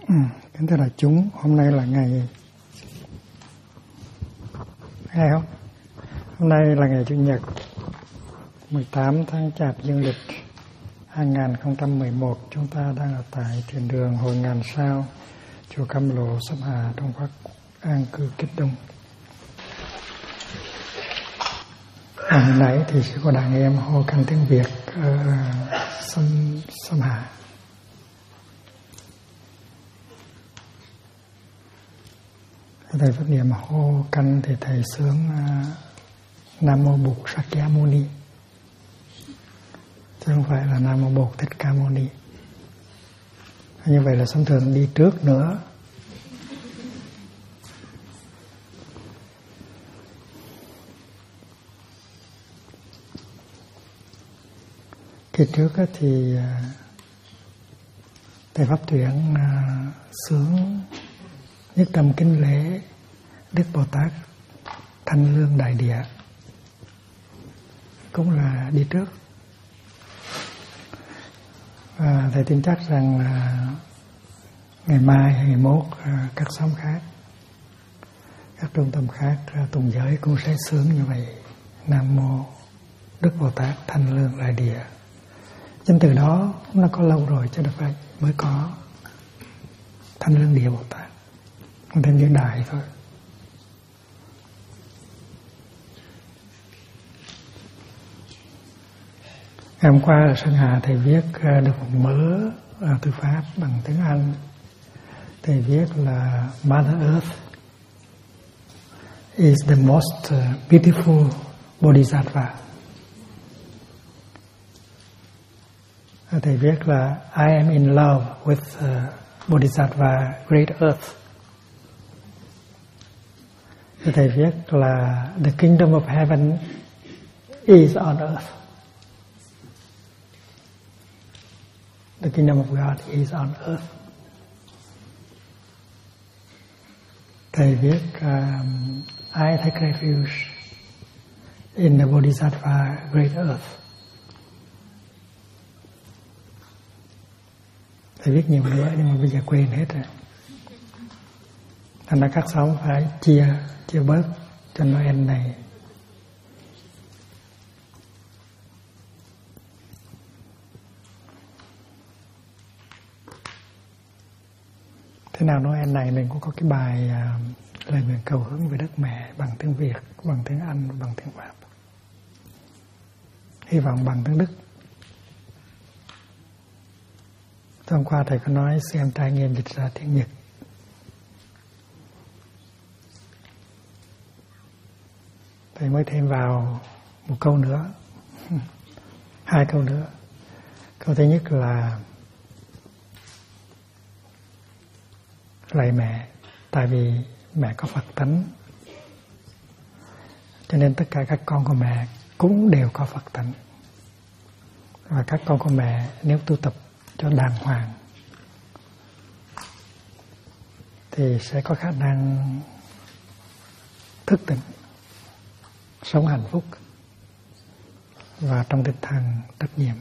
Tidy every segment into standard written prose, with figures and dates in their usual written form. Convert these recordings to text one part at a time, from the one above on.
Kính thưa đại chúng, hôm nay là ngày hay không? Hôm nay là ngày Chủ nhật 18 tháng Chạp dương lịch 2011. Chúng ta đang ở tại thiền đường Hội Ngàn Sao, chùa Cam Lộ, Sóc Hà, Đông Bắc, an cư Kích Đông. Hồi nãy thì sẽ có đàn em hô canh tiếng Việt ở Sông Hà. Thầy phát niệm hô canh thì thầy sướng Nam Mô Bụt Sakya Muni, chứ không phải là Nam Mô Bụt Thích Ca Muni. Như vậy là sống thường đi trước nữa. Kỳ trước thì thầy Pháp Tuyển sướng Nhất Tâm Kính Lễ Đức Bồ Tát Thanh Lương Đại Địa, cũng là đi trước. Và thầy tin chắc rằng là ngày mai hay ngày mốt các xóm khác, các trung tâm khác tùng giới cũng sẽ sướng như vậy: Nam Mô Đức Bồ Tát Thanh Lương Đại Địa. Chính từ đó nó có lâu rồi chứ đâu phải mới có Thanh Lương Địa Bồ Tát, thêm những đại thôi. Ngày hôm qua ở Sơn Hà thầy viết được một mớ thư pháp bằng tiếng Anh. Thầy viết là Mother Earth is the most beautiful Bodhisattva. Thầy viết là I am in love with Bodhisattva Great Earth. Thầy viết là the kingdom of heaven is on earth. The kingdom of God is on earth. Thầy viết I take refuge in the Bodhisattva Great Earth. Thầy viết nhiều nữa nhưng mà bây giờ quên hết rồi. Thành ra các xóm phải chia bớt cho Noel này. Thế nào Noel này mình cũng có cái bài lời nguyện cầu hướng về đất mẹ bằng tiếng Việt, bằng tiếng Anh, bằng tiếng Pháp. Hy vọng bằng tiếng Đức. Hôm qua thầy có nói xem trải nghiệm dịch ra tiếng Nhật. Thầy mới thêm vào một câu nữa, 2 câu nữa. Câu thứ nhất là lạy mẹ, tại vì mẹ có Phật tánh, cho nên tất cả các con của mẹ cũng đều có Phật tánh. Và các con của mẹ nếu tu tập cho đàng hoàng thì sẽ có khả năng thức tỉnh, sống hạnh phúc và trong tinh thần trách nhiệm.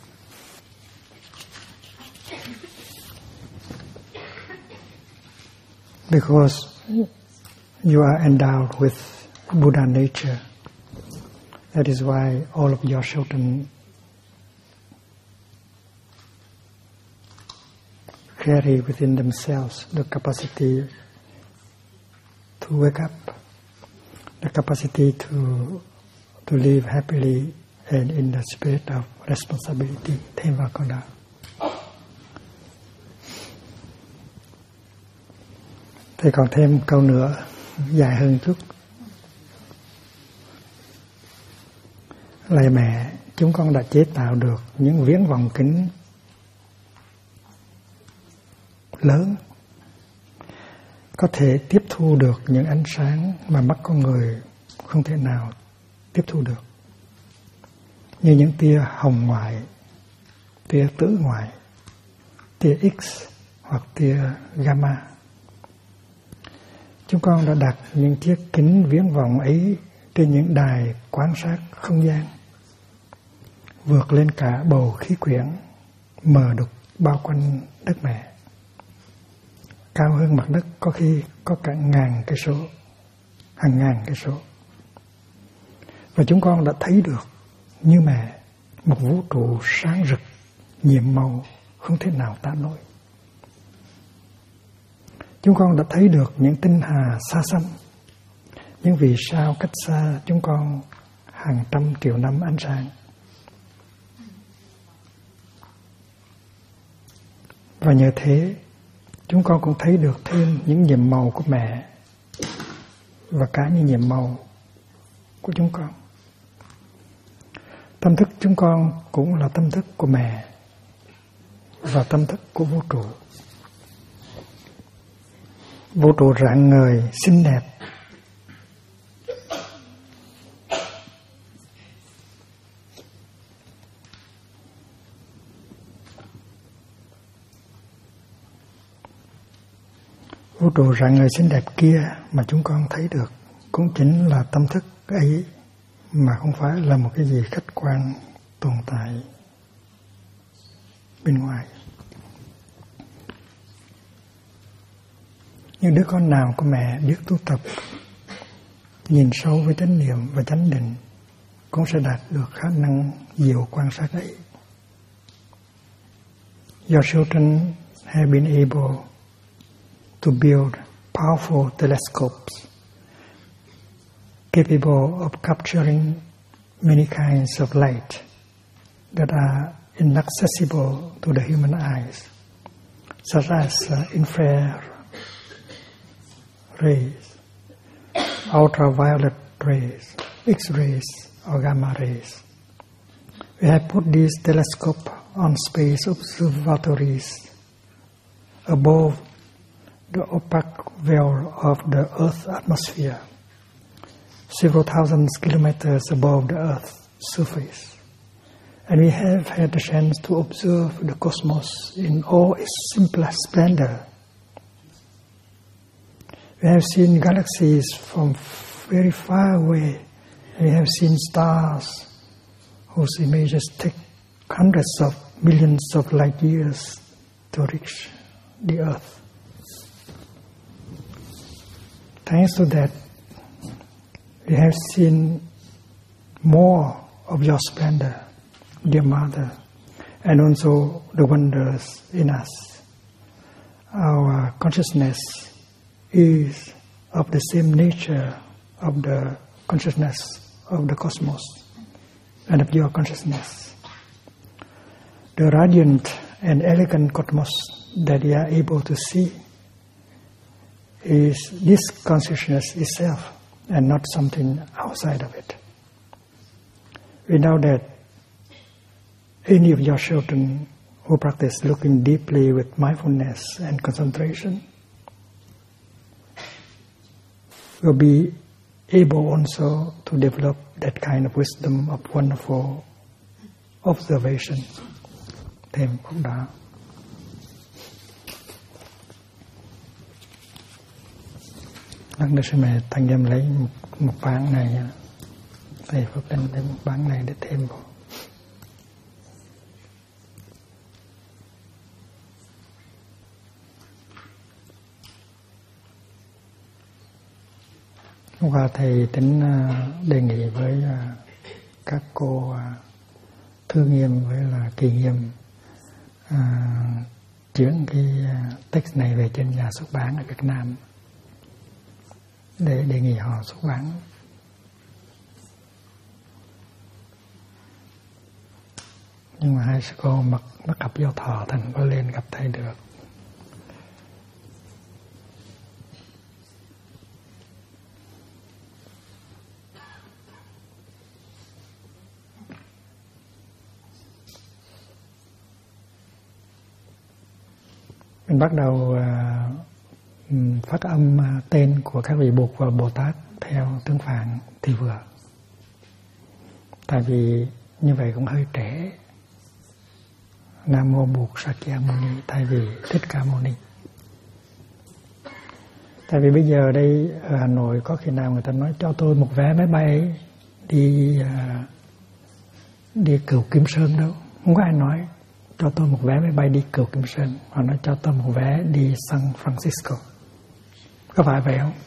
Because you are endowed with Buddha nature, that is why all of your children carry within themselves the capacity to wake up, the capacity to live happily and in the spirit of responsibility. Thêm vào câu đó. Thầy còn thêm câu nữa dài hơn chút. Lạy mẹ, chúng con đã chế tạo được những viễn vọng kính lớn, có thể tiếp thu được những ánh sáng mà mắt con người không thể nào tiếp thu được, như những tia hồng ngoại, tia tử ngoại, tia X hoặc tia gamma. Chúng con đã đặt những chiếc kính viễn vọng ấy trên những đài quan sát không gian, vượt lên cả bầu khí quyển mờ đục bao quanh đất mẹ. cao hơn mặt đất có khi có cả ngàn cây số, hàng ngàn cây số. Và chúng con đã thấy được như mẹ một vũ trụ sáng rực, nhiệm màu không thể nào tả nổi. Chúng con đã thấy được những tinh hà xa xăm, những vì sao cách xa chúng con hàng trăm triệu năm ánh sáng. Và nhờ thế, chúng con cũng thấy được thêm những nhiệm màu của mẹ và cả những nhiệm màu của chúng con. Tâm thức chúng con cũng là tâm thức của mẹ và tâm thức của vũ trụ. Vũ trụ rạng ngời, xinh đẹp. Vũ trụ rạng ngời xinh đẹp kia mà chúng con thấy được cũng chính là tâm thức ấy, mà không phải là một cái gì khách quan tồn tại bên ngoài. Nhưng đứa con nào của mẹ biết tu tập, nhìn sâu với chánh niệm và chánh định, cũng sẽ đạt được khả năng diệu quan sát ấy. Your children have been able to build powerful telescopes capable of capturing many kinds of light that are inaccessible to the human eyes, such as infrared rays, ultraviolet rays, X-rays, or gamma rays. We have put these telescopes on space observatories above the opaque veil of the Earth's atmosphere, several thousand kilometers above the Earth's surface. And we have had the chance to observe the cosmos in all its simplest splendor. We have seen galaxies from very far away. We have seen stars whose images take hundreds of millions of light years to reach the Earth. Thanks to that, we have seen more of your splendor, dear Mother, and also the wonders in us. Our consciousness is of the same nature of the consciousness of the cosmos and of your consciousness. The radiant and elegant cosmos that we are able to see is this consciousness itself and not something outside of it. We know that any of your children who practice looking deeply with mindfulness and concentration will be able also to develop that kind of wisdom of wonderful observation. Thêm cũng đã. Đức Đức Sư Mẹ Tăng Nhâm lấy một bản này, Thầy Phước Linh lấy một bản này để thêm vào. Hôm qua Thầy tính đề nghị với các cô Thư Nghiêm với là Kỳ Nghiêm chuyển cái text này về trên nhà xuất bản ở Việt Nam để đề nghị họ xuất bản. Nhưng mà hai sư cô mặc cặp giao thọ thành có lên gặp Thầy được. Mình bắt đầu phát âm tên của các vị Bụt và Bồ Tát theo tiếng Phạn thì vừa. Tại vì như vậy cũng hơi trễ. Nam Mô Bụt Sakyamuni thay vì Thích Ca Mâu Ni. Tại vì bây giờ đây ở Hà Nội có khi nào người ta nói cho tôi một vé máy bay đi Cửu Kim Sơn đâu. Không có ai nói. cho tôi một vé máy bay đi Cửu Kim Sơn, họ nói cho tôi một vé đi San Francisco. Có phải vậy không?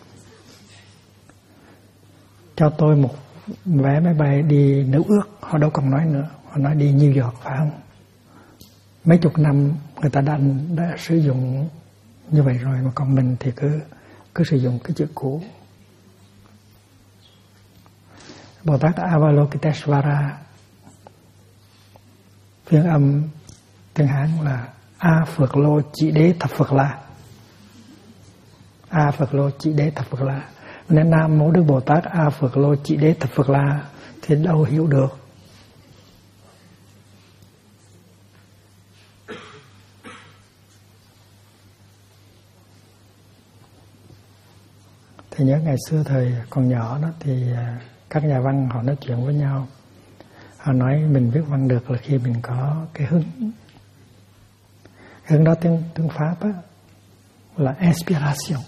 Cho tôi một vé máy bay đi Nữ Ước, họ đâu còn nói nữa, họ nói đi New York, phải không? Mấy chục năm người ta đã sử dụng như vậy rồi, mà còn mình thì cứ sử dụng cái chữ cũ. Bồ Tát Avalokiteshvara phiên âm tiếng Hán là A Phật Lô Chỉ Đế Thập Phật La. A Phật Lô Chỉ Đế Thập Phật La. Nên Nam Mô Đức Bồ Tát A Phật Lô Chỉ Đế Thập Phật La thì đâu hiểu được. Thì nhớ ngày xưa thời còn nhỏ đó thì các nhà văn họ nói chuyện với nhau. Họ nói mình viết văn được là khi mình có cái hứng. Hứng đó tiếng Pháp á, là inspiration.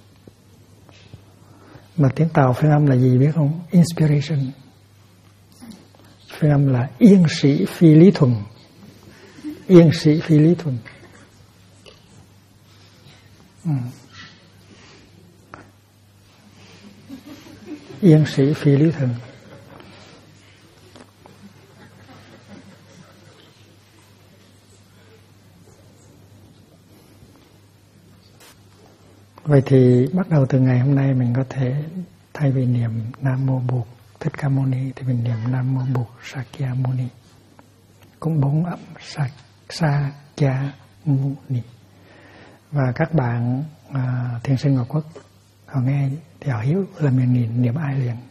Mà tiếng Tàu phiên âm là gì biết không? Inspiration. Phiên âm là yên sĩ phi lý thuần. Yên sĩ phi lý thuần. Yên sĩ phi lý thuần. Vậy thì bắt đầu từ ngày hôm nay mình có thể thay vì niệm Nam Mô Bụt Thích Ca Mâu Ni thì mình niệm Nam Mô Bụt Sakya Muni. Cũng 4 âm Sakya Muni. Và các bạn thiền sinh Ngọc Quốc họ nghe thì họ hiểu là mình niệm ai liền.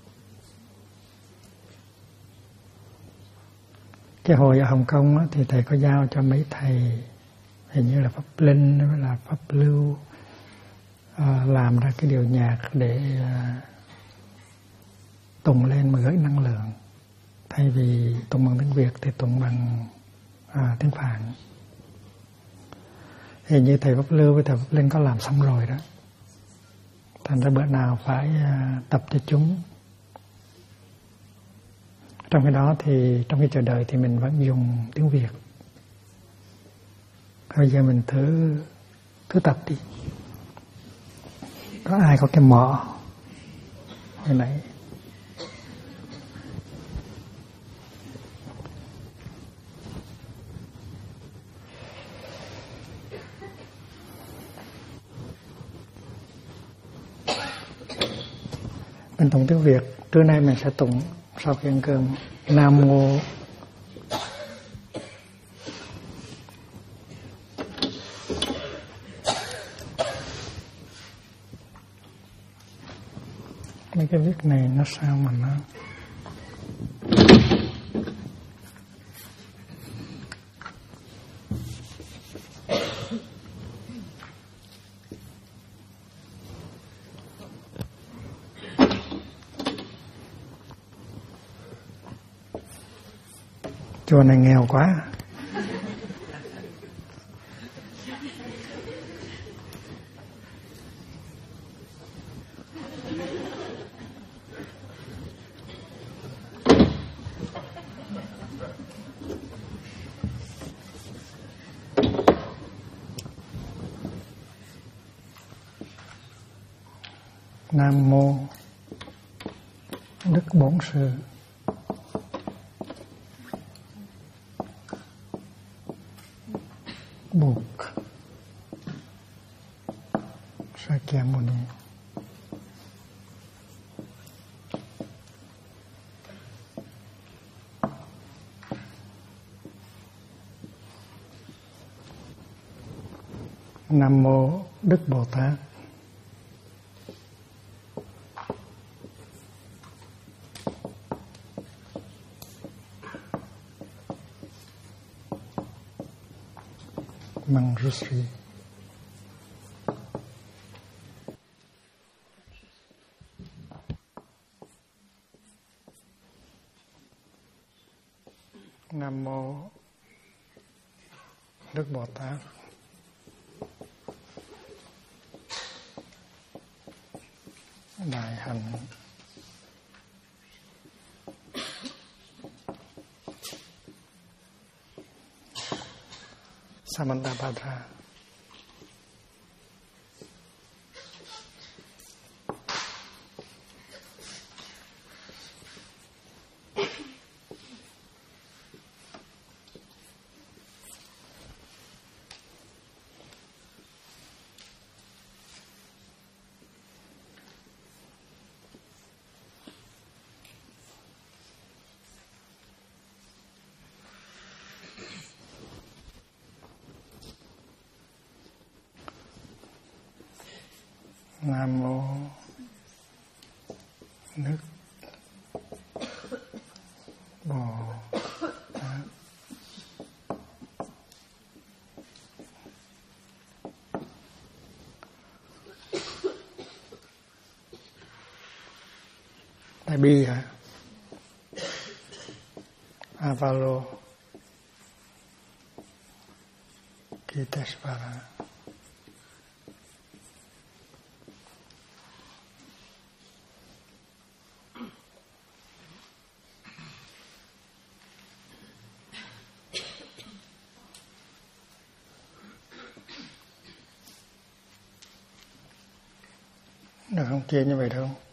Cái hồi ở Hồng Kông á, thì thầy có giao cho mấy thầy hình như là Pháp Linh với là Pháp Lưu làm ra cái điệu nhạc để tụng lên mà gửi năng lượng. Thay vì tụng bằng tiếng Việt thì tụng bằng tiếng Phạn. Hình như thầy Pháp Lưu với thầy Pháp Linh có làm xong rồi đó. Thành ra bữa nào phải tập cho chúng. Trong cái đó thì trong khi chờ đợi thì mình vẫn dùng tiếng Việt. Bây giờ mình thử tập đi. Có ai có cái mỏ hồi nãy? Mình tụng tiếng Việt. Trưa nay mình sẽ tụng sau khi ăn cơm Nam Mô mấy cái viết này nó sao mà nó chùa này nghèo quá. Nam Mô Đức Bổn Sư Bụt Sakya Muni. Nam Mô Đức Bồ Tát Manjushri. Nam Mô Đức Bồ Tát Đại Hạnh Samantabhadra. Nam mô Đức Bồ Tát. Đại bi hả? Avalokiteshvara. Được không? Chia như vậy được không?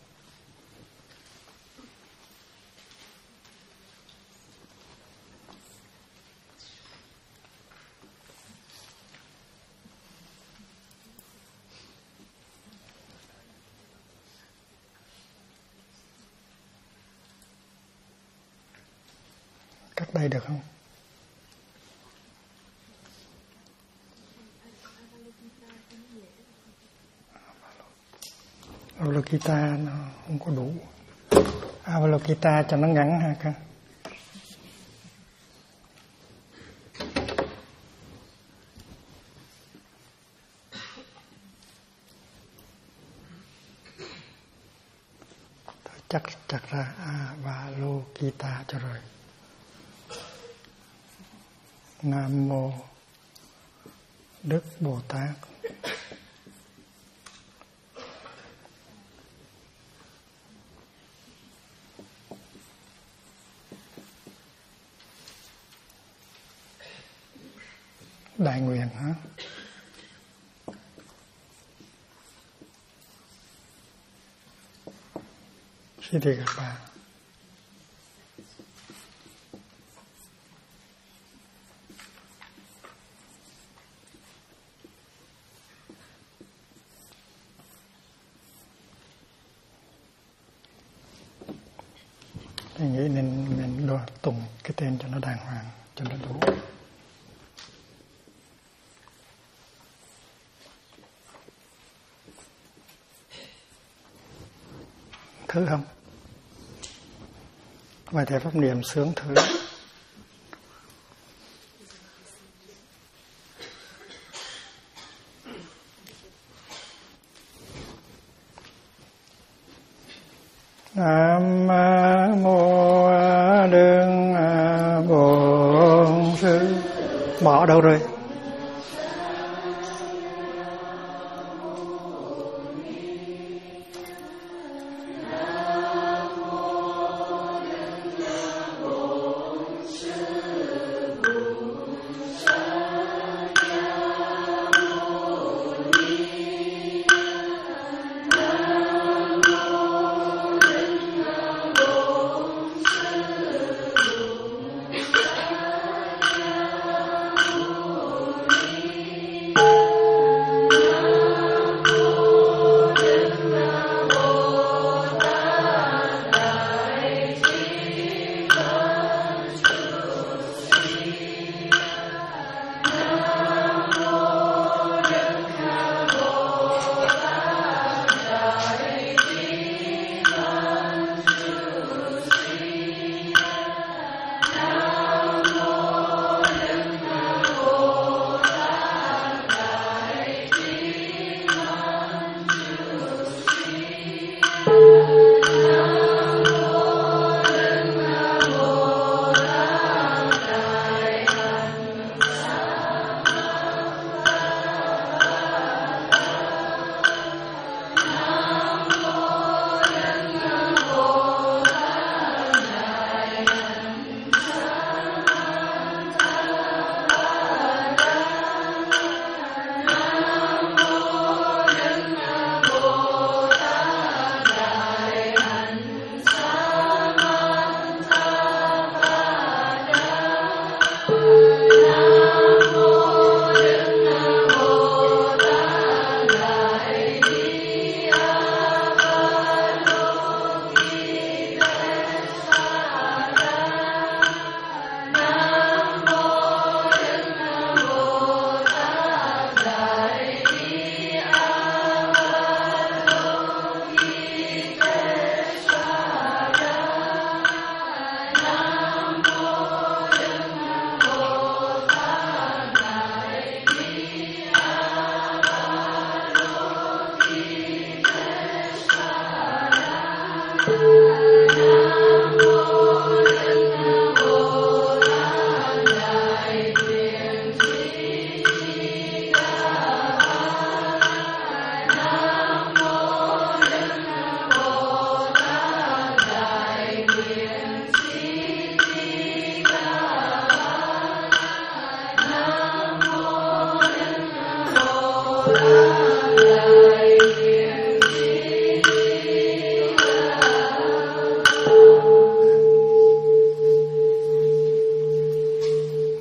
Cắt đây được không? Avalokita nó không có đủ. Avalokita cho nó ngắn ha con. Chắc ra Avalokita cho rồi. Nam mô Đức Bồ Tát. Đại nguyện hả? Xin thì các bạn. Tôi nghĩ nên đo tụng cái tên cho nó đàng hoàng, cho nó đủ. Thử không? Vài thầy pháp niệm sướng thử. Nam mô Đức Bổn Sư. Bỏ đâu rồi?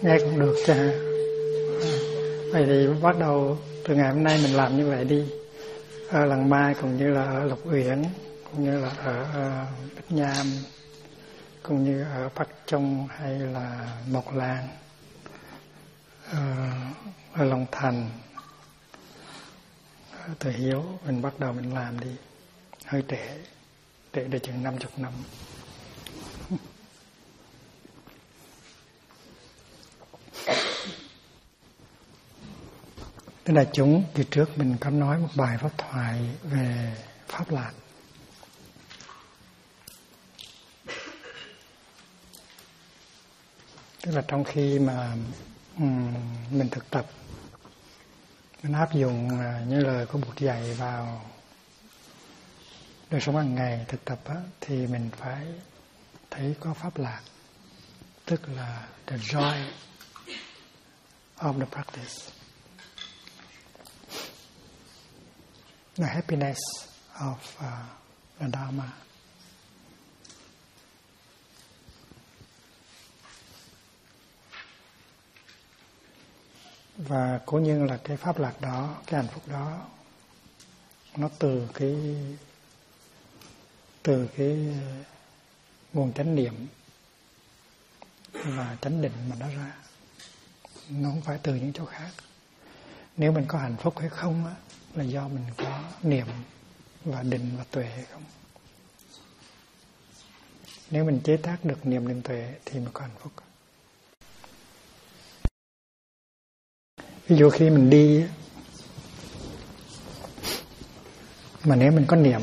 Nghe cũng được chứ hả? Vậy thì bắt đầu từ ngày hôm nay mình làm như vậy đi. Ở Làng Mai cũng như là ở Lộc Uyển, cũng như là ở Bích Nham, cũng như ở Bắc Trung hay là Mộc Lan, ở Long Thành, ở Từ Hiếu, mình bắt đầu mình làm đi. Hơi trễ được chừng 50 năm. Thế là chúng, kỳ trước mình có nói một bài pháp thoại về Pháp Lạc. Tức là trong khi mà mình thực tập, mình áp dụng như lời của Bụt dạy vào đời sống hàng ngày thực tập á, thì mình phải thấy có Pháp Lạc, tức là the joy of the practice, the happiness of the Dharma. Và cố nhiên là cái Pháp Lạc đó, cái hạnh phúc đó, nó từ cái nguồn chánh niệm và chánh định mà nó ra. Nó không phải từ những chỗ khác. Nếu mình có hạnh phúc hay không á, là do mình có niệm và định và tuệ hay không. Nếu mình chế tác được niệm định tuệ thì mới có hạnh phúc. Ví dụ khi mình đi, mà nếu mình có niệm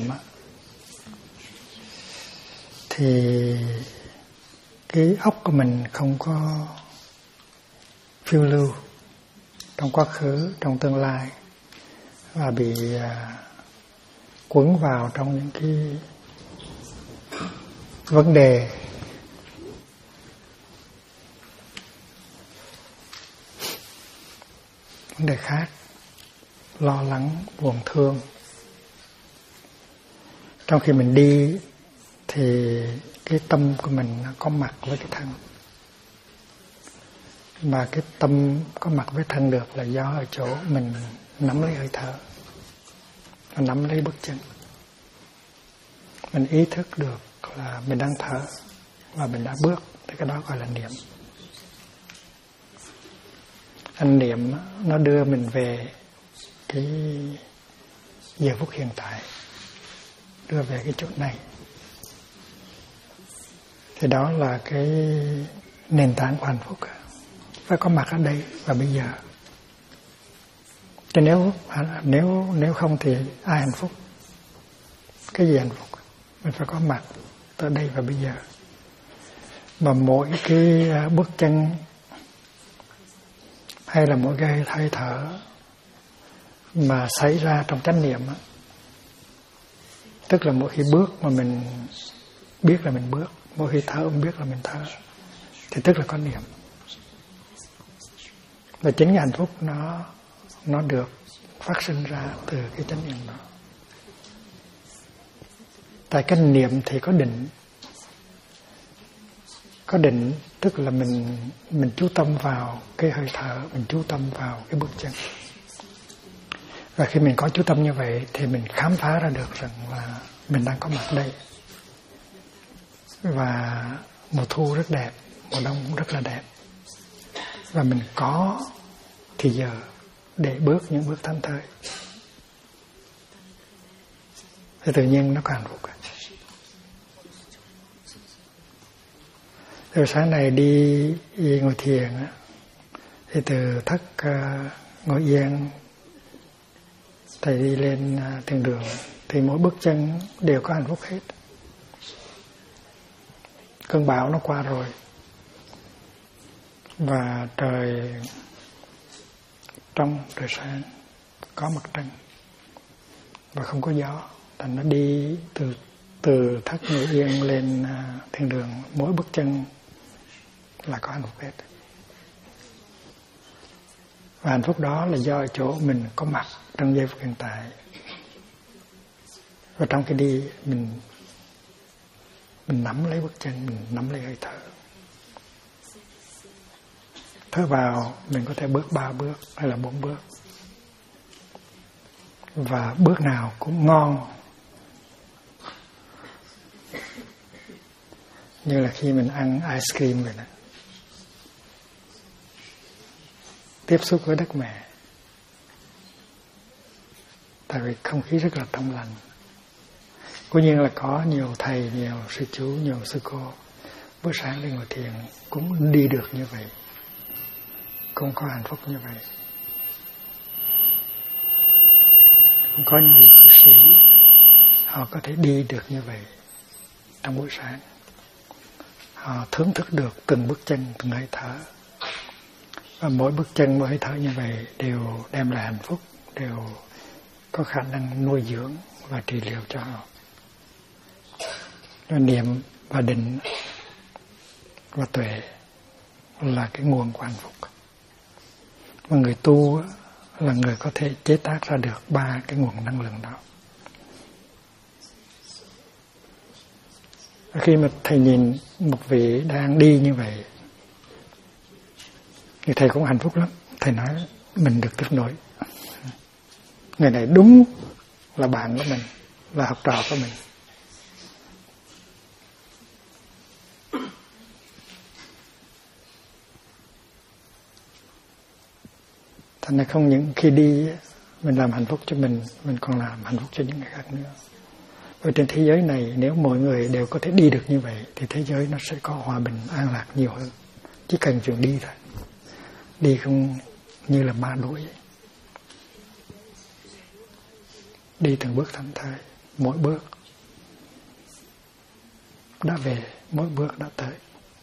thì cái óc của mình không có phiêu lưu trong quá khứ, trong tương lai, và bị cuốn vào trong những cái vấn đề khác, lo lắng, buồn thương. Trong khi mình đi thì cái tâm của mình có mặt với cái thân, mà cái tâm có mặt với thân được là do ở chỗ mình nắm lấy hơi thở, nắm lấy bước chân. Mình ý thức được là mình đang thở và mình đã bước, thì cái đó gọi là niệm. Anh niệm nó đưa mình về cái giờ phút hiện tại, đưa về cái chỗ này. Thì đó là cái nền tảng của hạnh phúc, phải có mặt ở đây và bây giờ. Chứ nếu không thì ai hạnh phúc? Cái gì hạnh phúc? Mình phải có mặt ở đây và bây giờ. Mà mỗi cái bước chân hay là mỗi cái hơi thở mà xảy ra trong chánh niệm, tức là mỗi khi bước mà mình biết là mình bước, mỗi khi thở mình biết là mình thở, thì tức là có niệm. Và chính cái hạnh phúc nó được phát sinh ra từ cái chánh niệm đó. Tại cái niệm thì có định. Có định tức là mình chú tâm vào cái hơi thở, mình chú tâm vào cái bước chân. Và khi mình có chú tâm như vậy thì mình khám phá ra được rằng là mình đang có mặt đây. Và mùa thu rất đẹp, mùa đông cũng rất là đẹp. Và mình có thì giờ để bước những bước thảnh thơi. Thì tự nhiên nó có hạnh phúc. Rồi sáng nay đi ngồi thiền, thì từ thất ngồi yên, thầy đi lên thiền đường, thì mỗi bước chân đều có hạnh phúc hết. Cơn bão nó qua rồi, và trời trong, trời sáng, có mặt trăng và không có gió. Thành nó đi từ thất ngồi yên lên thiền đường, mỗi bước chân là có hạnh phúc hết. Và hạnh phúc đó là do ở chỗ mình có mặt trong giây phút hiện tại. Và trong khi đi mình nắm lấy bước chân, mình nắm lấy hơi thở. thở vào mình có thể bước 3 bước hay là 4 bước, và bước nào cũng ngon. Như là khi mình ăn ice cream vậy đó, tiếp xúc với đất mẹ, tại vì không khí rất là trong lành. Cố nhiên là có nhiều thầy, nhiều sư chú, nhiều sư cô buổi sáng đi ngồi thiền cũng đi được như vậy, cũng có hạnh phúc như vậy. Cũng có những vị cư sĩ họ có thể đi được như vậy trong buổi sáng. Họ thưởng thức được từng bước chân, từng hơi thở, và mỗi bước chân, mỗi hơi thở như vậy đều đem lại hạnh phúc, đều có khả năng nuôi dưỡng và trị liệu cho họ. Niệm và định và tuệ là cái nguồn của hạnh phúc. Và người tu là người có thể chế tác ra được 3 cái nguồn năng lượng đó. Khi mà thầy nhìn một vị đang đi như vậy thì thầy cũng hạnh phúc lắm. Thầy nói mình được tiếp nối. Người này đúng là bạn của mình, là học trò của mình. Thành ra không những khi đi mình làm hạnh phúc cho mình còn làm hạnh phúc cho những người khác nữa. Ở trên thế giới này nếu mọi người đều có thể đi được như vậy thì thế giới nó sẽ có hòa bình, an lạc nhiều hơn. Chỉ cần chuyện đi thôi. Đi không như là ma đuổi. Đi từng bước thảnh thơi, mỗi bước đã về, mỗi bước đã tới.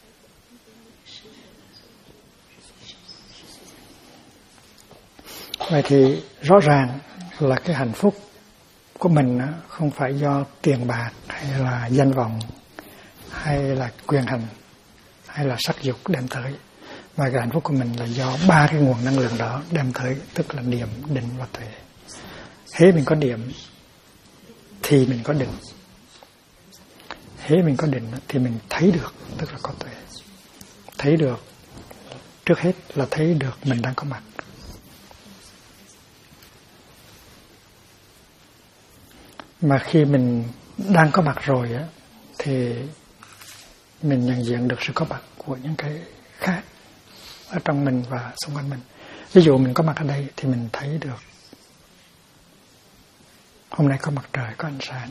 Vậy thì rõ ràng là cái hạnh phúc của mình không phải do tiền bạc hay là danh vọng hay là quyền hành hay là sắc dục đem tới, mà cái hạnh phúc của mình là do 3 cái nguồn năng lượng đó đem tới, tức là niệm, định và tuệ. Hễ mình có niệm thì mình có định, hễ mình có định thì mình thấy được, tức là có tuệ. Thấy được trước hết là thấy được mình đang có mặt. Mà khi mình đang có mặt rồi á, thì mình nhận diện được sự có mặt của những cái khác ở trong mình và xung quanh mình. Ví dụ mình có mặt ở đây thì mình thấy được hôm nay có mặt trời, có ánh sáng.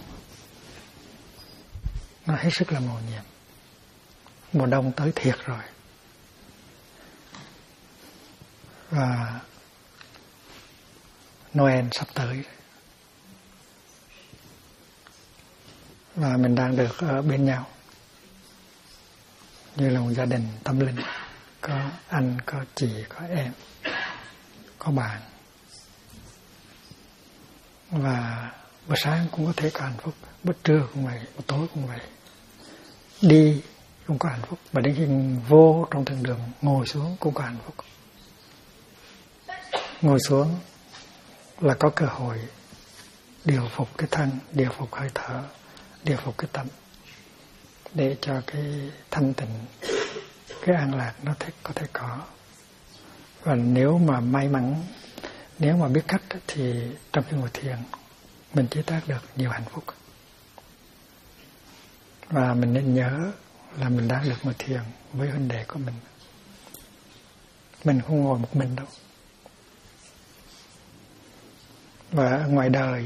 Nó hết sức là mầu nhiệm. Mùa đông tới thiệt rồi. Và Noel sắp tới. Và mình đang được ở bên nhau như là một gia đình tâm linh, có anh, có chị, có em, có bạn. Và buổi sáng cũng có thể có hạnh phúc, buổi trưa cũng vậy, buổi tối cũng vậy. Đi cũng có hạnh phúc, và đến khi vô trong thiền đường ngồi xuống cũng có hạnh phúc. Ngồi xuống là có cơ hội điều phục cái thân, điều phục hơi thở, điều phục cái tâm, để cho cái thanh tịnh, cái an lạc nó có thể có. Và nếu mà may mắn, nếu mà biết cách thì trong khi ngồi thiền mình chế tác được nhiều hạnh phúc. Và mình nên nhớ là mình đang được ngồi thiền với huynh đệ của mình. Mình không ngồi một mình đâu. Và ngoài đời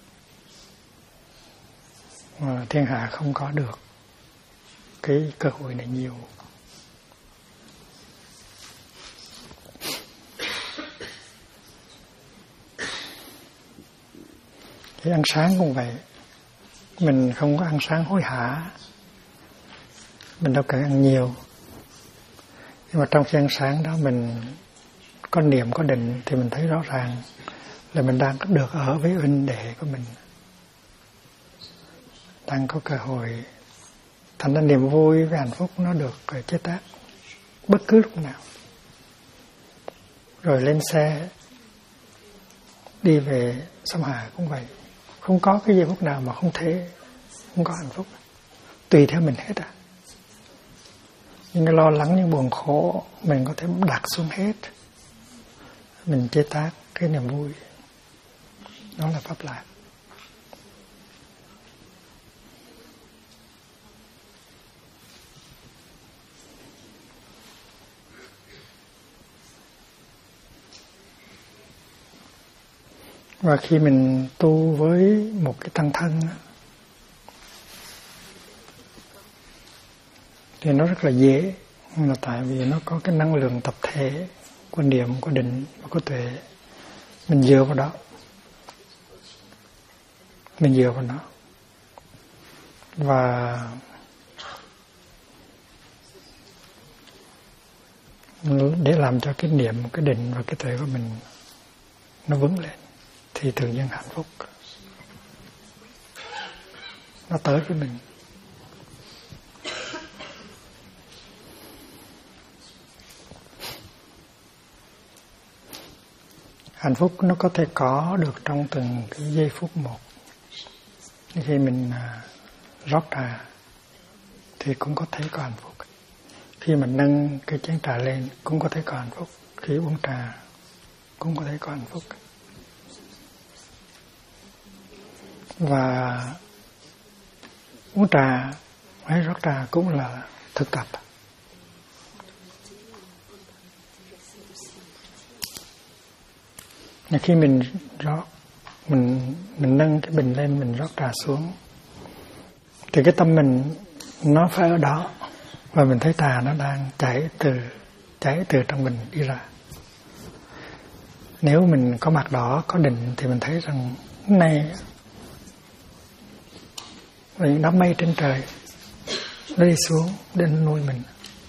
thiên hạ không có được cái cơ hội này nhiều. Thì ăn sáng cũng vậy. Mình không có ăn sáng hối hả, mình đâu cần ăn nhiều. Nhưng mà trong khi ăn sáng đó mình có niệm, có định thì mình thấy rõ ràng là mình đang được ở với huynh đệ của mình, đang có cơ hội. Thành ra niềm vui với hạnh phúc nó được chế tác bất cứ lúc nào. Rồi lên xe đi về Sông Hà cũng vậy. Không có cái giây phút nào mà không có hạnh phúc. Tùy theo mình hết những cái lo lắng, những buồn khổ mình có thể đặt xuống hết, mình chế tác cái niềm vui. Đó là pháp lạc. Và khi mình tu với một cái tăng thân thì nó rất là dễ, là tại vì nó có cái năng lượng tập thể của niệm, của định và của tuệ. Mình dựa vào đó, mình dựa vào nó, và để làm cho cái niệm, cái định và cái tuệ của mình nó vững lên, thì tự nhiên hạnh phúc nó tới với mình. Hạnh phúc nó có thể có được trong từng cái giây phút một. Khi mình rót trà thì cũng có thể có hạnh phúc. Khi mình nâng cái chén trà lên cũng có thể có hạnh phúc. Khi uống trà cũng có thể có hạnh phúc. Và uống trà hay rót trà cũng là thực tập. Khi mình rót, mình nâng cái bình lên, mình rót trà xuống, thì cái tâm mình nó phải ở đó, và mình thấy trà nó đang chảy từ trong mình đi ra. Nếu mình có mặt đó, có định, thì mình thấy rằng này những đám mây trên trời nó đi xuống để nuôi mình.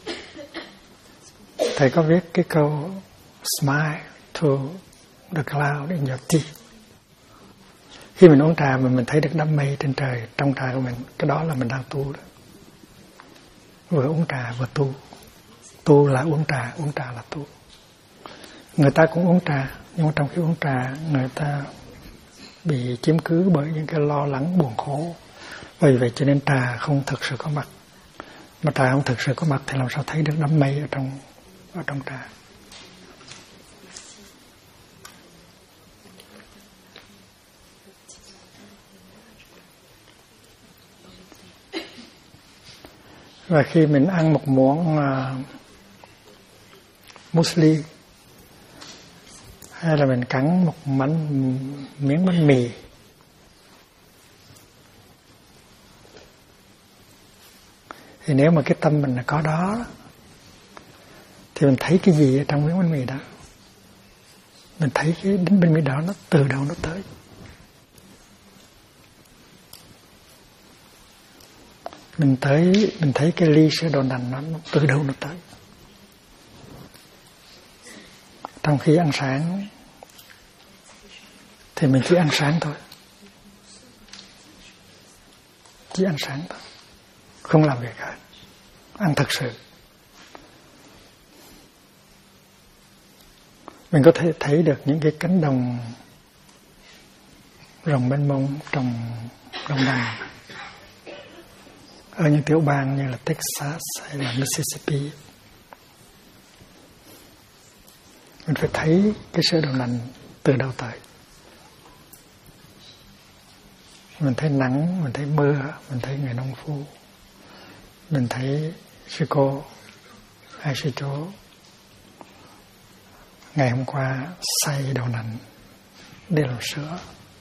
Thầy có viết cái câu smile to the cloud in your tea. Khi mình uống trà mà mình thấy được đám mây trên trời trong trà của mình, cái đó là mình đang tu đó. Vừa uống trà vừa tu. Tu là uống trà là tu. Người ta cũng uống trà, nhưng mà trong khi uống trà, người ta bị chiếm cứ bởi những cái lo lắng buồn khổ. Vì vậy cho nên trà không thực sự có mặt. Mà trà không thực sự có mặt thì làm sao thấy được đám mây ở trong trà. Và khi mình ăn một muỗng muesli, hay là mình cắn một miếng bánh mì, thì nếu mà cái tâm mình là có đó, thì mình thấy cái gì ở trong miếng bánh mì đó, mình thấy cái bánh mì đó nó từ đâu nó tới. Mình thấy cái ly sữa đậu nành nó từ đâu nó tới. Trong khi ăn sáng thì mình chỉ ăn sáng thôi, chỉ ăn sáng thôi, không làm việc khác, ăn thật sự. Mình có thể thấy được những cái cánh đồng rộng mênh mông trong đồng bằng ở những tiểu bang như là Texas hay là Mississippi. Mình phải thấy cái sữa đậu nành từ đâu tới. Mình thấy nắng, mình thấy mưa, mình thấy người nông phu, mình thấy sư cô hay sư chú ngày hôm qua xay đậu nành để làm sữa.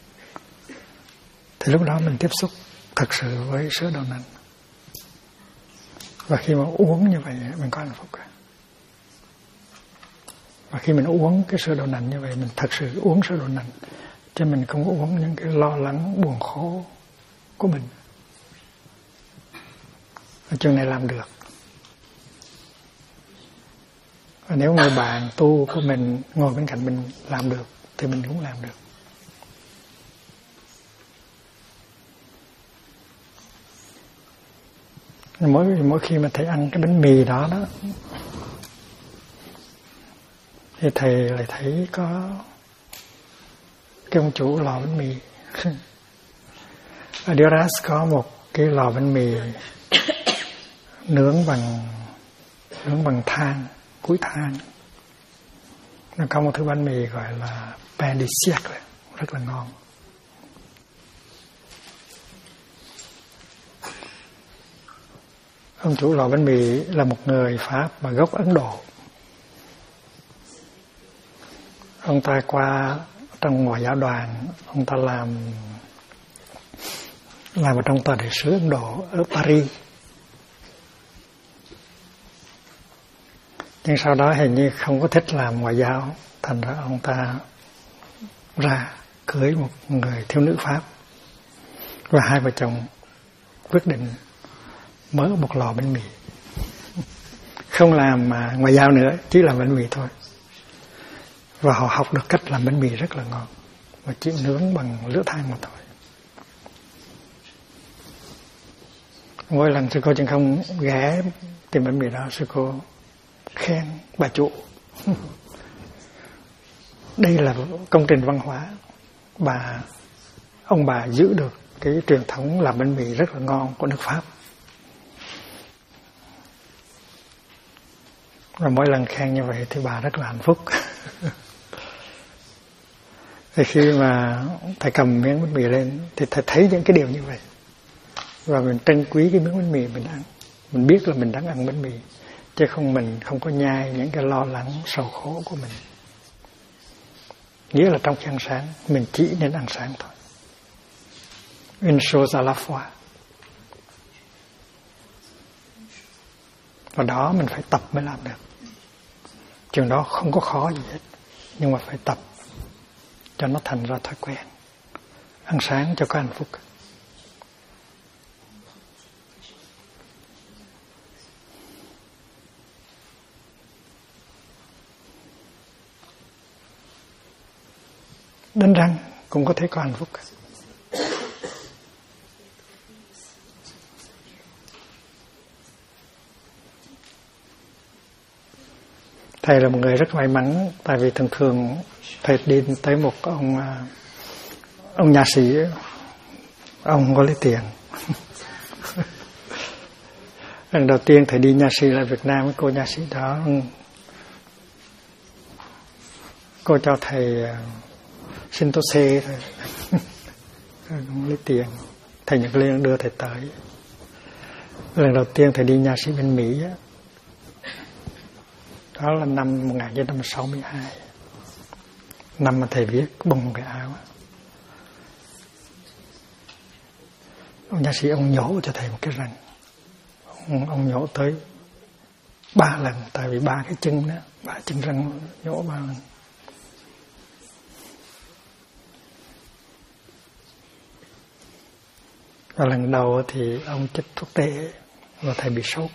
Thì lúc đó mình tiếp xúc thật sự với sữa đậu nành. Và khi mà uống như vậy mình có hạnh phúc. Và khi mình uống cái sữa đậu nành như vậy, mình thật sự uống sữa đậu nành, chứ mình không uống những cái lo lắng buồn khổ của mình. Ở trường này làm được. Và nếu người bạn tu của mình ngồi bên cạnh mình làm được thì mình cũng làm được. Mỗi khi mà thầy ăn cái bánh mì đó thì thầy lại thấy có cái ông chủ lò bánh mì. Ở Dioras có một cái lò bánh mì nướng bằng nướng bằng than, củi than. Nó có một thứ bánh mì gọi là pain de siècle, rất là ngon. Ông chủ lò bánh mì là một người Pháp mà gốc Ấn Độ. Ông ta qua trong ngoại giao đoàn, ông ta làm ở trong tòa đại sứ Ấn Độ ở Paris. Nhưng sau đó hình như không có thích làm ngoại giao, thành ra ông ta ra cưới một người thiếu nữ Pháp. Và hai vợ chồng quyết định mở một lò bánh mì. Không làm mà ngoại giao nữa, chỉ làm bánh mì thôi. Và họ học được cách làm bánh mì rất là ngon. Và chỉ nướng bằng lửa than mà thôi. Mỗi lần sư cô Chân Không ghé tìm bánh mì đó, sư cô khen bà chủ. Đây là công trình văn hóa. Ông bà giữ được cái truyền thống làm bánh mì rất là ngon của nước Pháp. Và mỗi lần khen như vậy thì bà rất là hạnh phúc. Thì khi mà thầy cầm miếng bánh mì lên thì thầy thấy những cái điều như vậy. Và mình trân quý cái miếng bánh mì mình ăn. Mình biết là mình đang ăn bánh mì. Chứ mình không có nhai những cái lo lắng, sầu khổ của mình. Nghĩa là trong khi ăn sáng, mình chỉ nên ăn sáng thôi. Une chose à la fois. Và đó mình phải tập mới làm được. Chuyện đó không có khó gì hết. Nhưng mà phải tập cho nó thành ra thói quen. Ăn sáng cho có hạnh phúc. Đánh răng cũng có thể có hạnh phúc. Thầy là một người rất may mắn, tại vì thường thường thầy đi tới một ông nhà sĩ, ông không có lấy tiền. Lần đầu tiên thầy đi nhà sĩ là Việt Nam với cô nhà sĩ đó, cô cho thầy xin tô xe thôi. Không lấy tiền. Thầy Nhật Liên đưa thầy tới. Lần đầu tiên thầy đi nhà sĩ bên Mỹ á, đó là năm 1962. Năm mà thầy viết bông cái áo. Ông nhà sĩ ông nhổ cho thầy một cái răng. Ông nhổ tới 3 lần, tại vì 3 cái chân đó, 3 chân răng nhổ 3 lần. Và lần đầu thì ông chích thuốc tê và thầy bị sốt.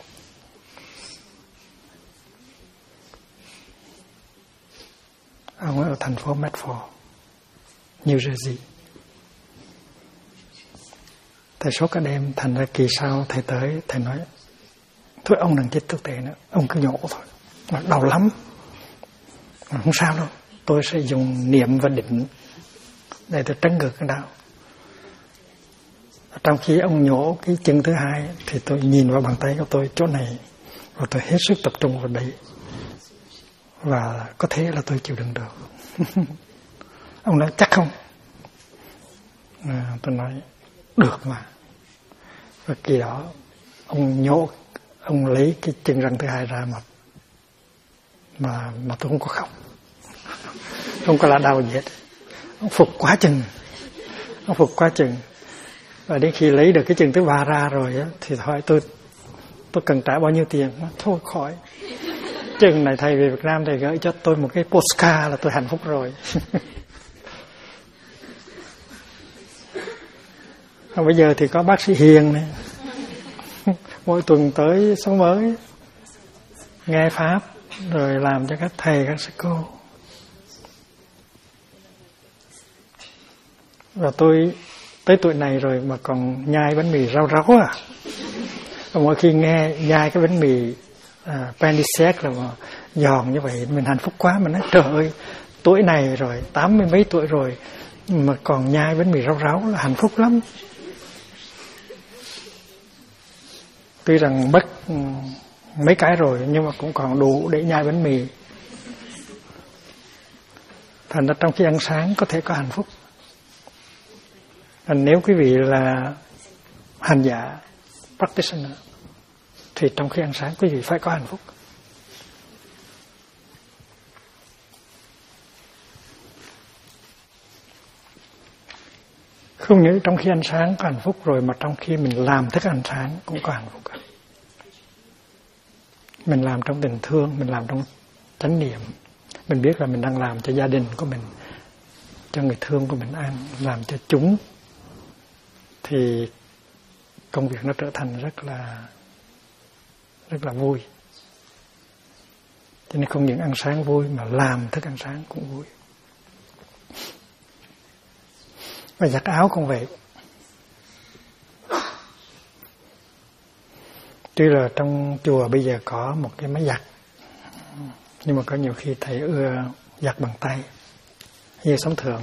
Ông ở thành phố Medford, New Jersey. Thầy sốt cả đêm, thành ra kỳ sau thầy tới, thầy nói thôi ông đừng chích thuốc tê nữa, ông cứ nhổ thôi. Mà đau lắm. Mà không sao đâu, tôi sẽ dùng niệm và định để tôi trấn ngược cái đau. Trong khi ông nhổ cái chân thứ hai thì tôi nhìn vào bàn tay của tôi chỗ này và tôi hết sức tập trung vào đấy. Và có thể là tôi chịu đựng được. Ông nói chắc không? Tôi nói được mà. Và kỳ đó ông nhổ, ông lấy cái chân răng thứ hai ra mà tôi không có khóc. Không có là đau gì hết. Ông phục quá chừng. Ông phục quá chừng. Và đến khi lấy được cái chân thứ ba ra rồi á, thì hỏi tôi cần trả bao nhiêu tiền? Thôi khỏi. Chừng này thầy về Việt Nam thầy gửi cho tôi một cái postcard là tôi hạnh phúc rồi. Bây giờ thì có bác sĩ Hiền này. Mỗi tuần tới Sống Mới nghe Pháp rồi làm cho các thầy các sư cô. Và tôi tới tuổi này rồi mà còn nhai bánh mì rau à. Và mỗi khi nghe nhai cái bánh mì pain de siècle là giòn như vậy mình hạnh phúc quá. Mình nói trời ơi, tuổi này rồi 80 mấy tuổi rồi mà còn nhai bánh mì rau là hạnh phúc lắm. Tuy rằng mất mấy cái rồi nhưng mà cũng còn đủ để nhai bánh mì. Thành ra trong khi ăn sáng có thể có hạnh phúc. Nếu quý vị là hành giả, practitioner, thì trong khi ăn sáng quý vị phải có hạnh phúc. Không những trong khi ăn sáng có hạnh phúc rồi, mà trong khi mình làm thức ăn sáng cũng có hạnh phúc. Mình làm trong tình thương, mình làm trong chánh niệm. Mình biết là mình đang làm cho gia đình của mình, cho người thương của mình ăn, làm cho chúng, thì công việc nó trở thành rất là vui. Cho nên không những ăn sáng vui mà làm thức ăn sáng cũng vui. Và giặt áo cũng vậy. Tuy là trong chùa bây giờ có một cái máy giặt, nhưng mà có nhiều khi thầy ưa giặt bằng tay, như sống thượng.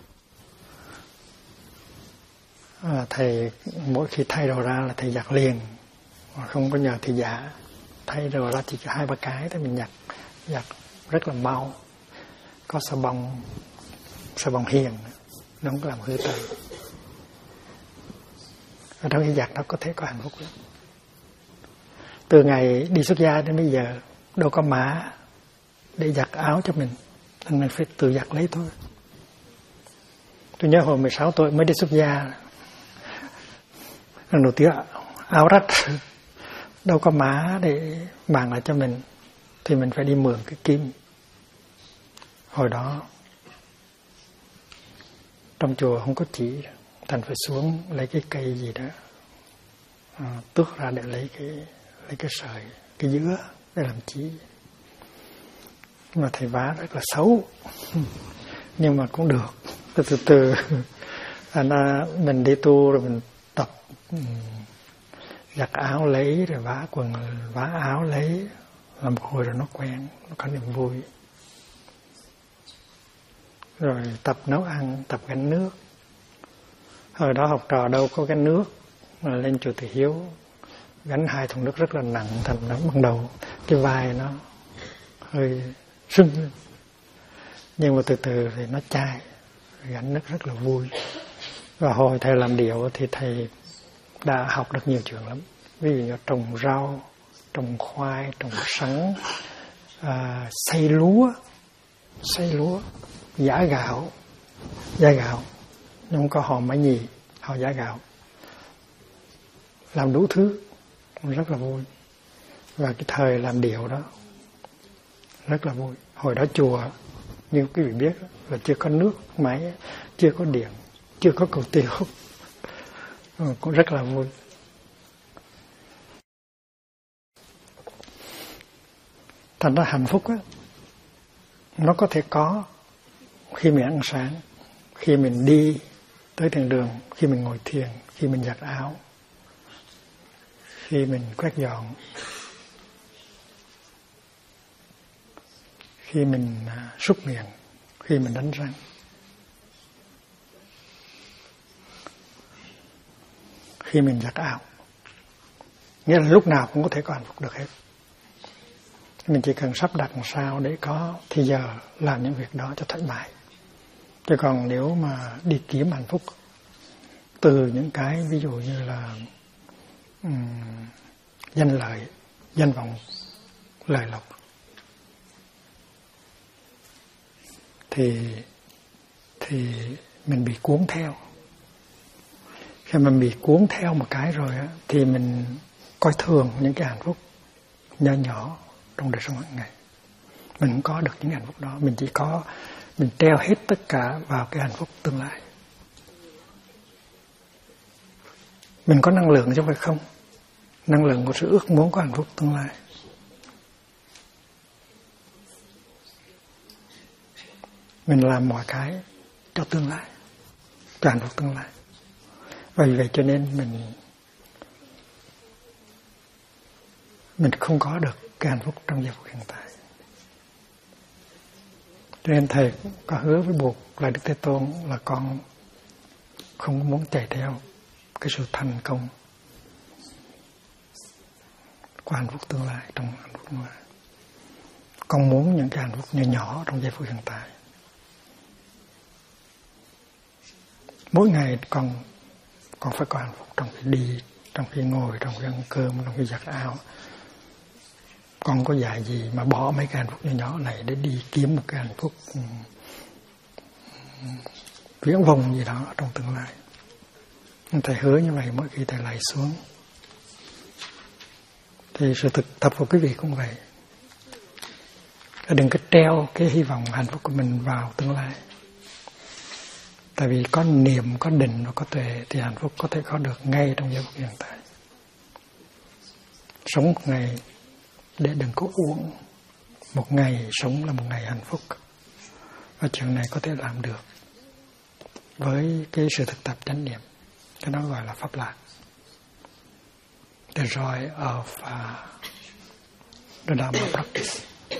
Thầy mỗi khi thay đồ ra là thầy giặt liền, không có nhờ thầy giả. Thay đồ ra chỉ 2-3 cái thì mình giặt rất là mau. Có xà bông hiền, nó không có làm hư tay. Ở trong khi giặt nó có thể có hạnh phúc lắm. Từ ngày đi xuất gia đến bây giờ đâu có mã để giặt áo cho mình, nên mình phải tự giặt lấy thôi. Tôi nhớ hồi 16 tuổi mới đi xuất gia, lần đầu tiên áo rách, đâu có mã để bàn lại cho mình, thì mình phải đi mượn cái kim. Hồi đó trong chùa không có chỉ, thành phải xuống lấy cái cây gì đó, tước ra để lấy cái sợi, cái dứa để làm chỉ. Nhưng mà thầy vá rất là xấu, nhưng mà cũng được. Từ từ mình đi tu rồi mình tập giặt áo lấy, rồi vá quần, vá áo lấy, làm một hồi rồi nó quen, nó có niềm vui. Rồi tập nấu ăn, tập gánh nước. Hồi đó học trò đâu có gánh nước, mà lên chùa Từ Hiếu gánh 2 thùng nước rất là nặng, thành nó ban đầu cái vai nó hơi sưng, nhưng mà từ từ thì nó chai, gánh nước rất là vui. Và hồi thầy làm điệu thì thầy đã học được nhiều chuyện lắm. Ví dụ như trồng rau, trồng khoai, trồng sắn, xay lúa, giã gạo, nhưng không có họ máy nhì, họ giã gạo, làm đủ thứ, rất là vui. Và cái thời làm điệu đó rất là vui. Hồi đó chùa, như quý vị biết, là chưa có nước máy, chưa có điện, chưa có cầu tiêu, cũng rất là vui. Thành ra hạnh phúc á, nó có thể có khi mình ăn sáng, khi mình đi tới thiền đường, khi mình ngồi thiền, khi mình giặt áo, khi mình quét dọn, khi mình súc miệng, khi mình đánh răng. Khi mình giặt áo, nghĩa là lúc nào cũng có thể có hạnh phúc được hết. Mình chỉ cần sắp đặt làm sao để có thì giờ làm những việc đó cho thoải mái. Chứ còn nếu mà đi kiếm hạnh phúc từ những cái ví dụ như là danh lợi, danh vọng, lợi lộc, thì mình bị cuốn theo. Khi mình bị cuốn theo một cái rồi á, thì mình coi thường những cái hạnh phúc nho nhỏ trong đời sống hàng ngày. Mình không có được những hạnh phúc đó, mình treo hết tất cả vào cái hạnh phúc tương lai. Mình có năng lượng chứ phải không? Năng lượng của sự ước muốn có hạnh phúc tương lai. Mình làm mọi cái cho tương lai, cho hạnh phúc tương lai. Vì vậy cho nên mình không có được cái hạnh phúc trong giây phút hiện tại. Cho nên thầy có hứa với Bụt là Đức Thế Tôn là con không muốn chạy theo cái sự thành công, của hạnh phúc tương lai, trong hạnh phúc tương lai. Con muốn những cái hạnh phúc nhỏ nhỏ trong giây phút hiện tại. Mỗi ngày con phải có hạnh phúc trong khi đi, trong khi ngồi, trong khi ăn cơm, trong khi giặt áo. Con có dạy gì mà bỏ mấy cái hạnh phúc nhỏ nhỏ này để đi kiếm một cái hạnh phúc viễn vông gì đó trong tương lai. Thầy hứa như vậy mỗi khi thầy lạy xuống. Thì sự thực tập của quý vị cũng vậy. Đừng có treo cái hy vọng hạnh phúc của mình vào tương lai. Tại vì có niệm, có định và có tuệ thì hạnh phúc có thể có được ngay trong giây phút hiện tại. Sống một ngày để đừng có uổng. Một ngày sống là một ngày hạnh phúc. Và chuyện này có thể làm được với cái sự thực tập chánh niệm. Cái đó gọi là pháp lạc. The joy of the Dharma practice.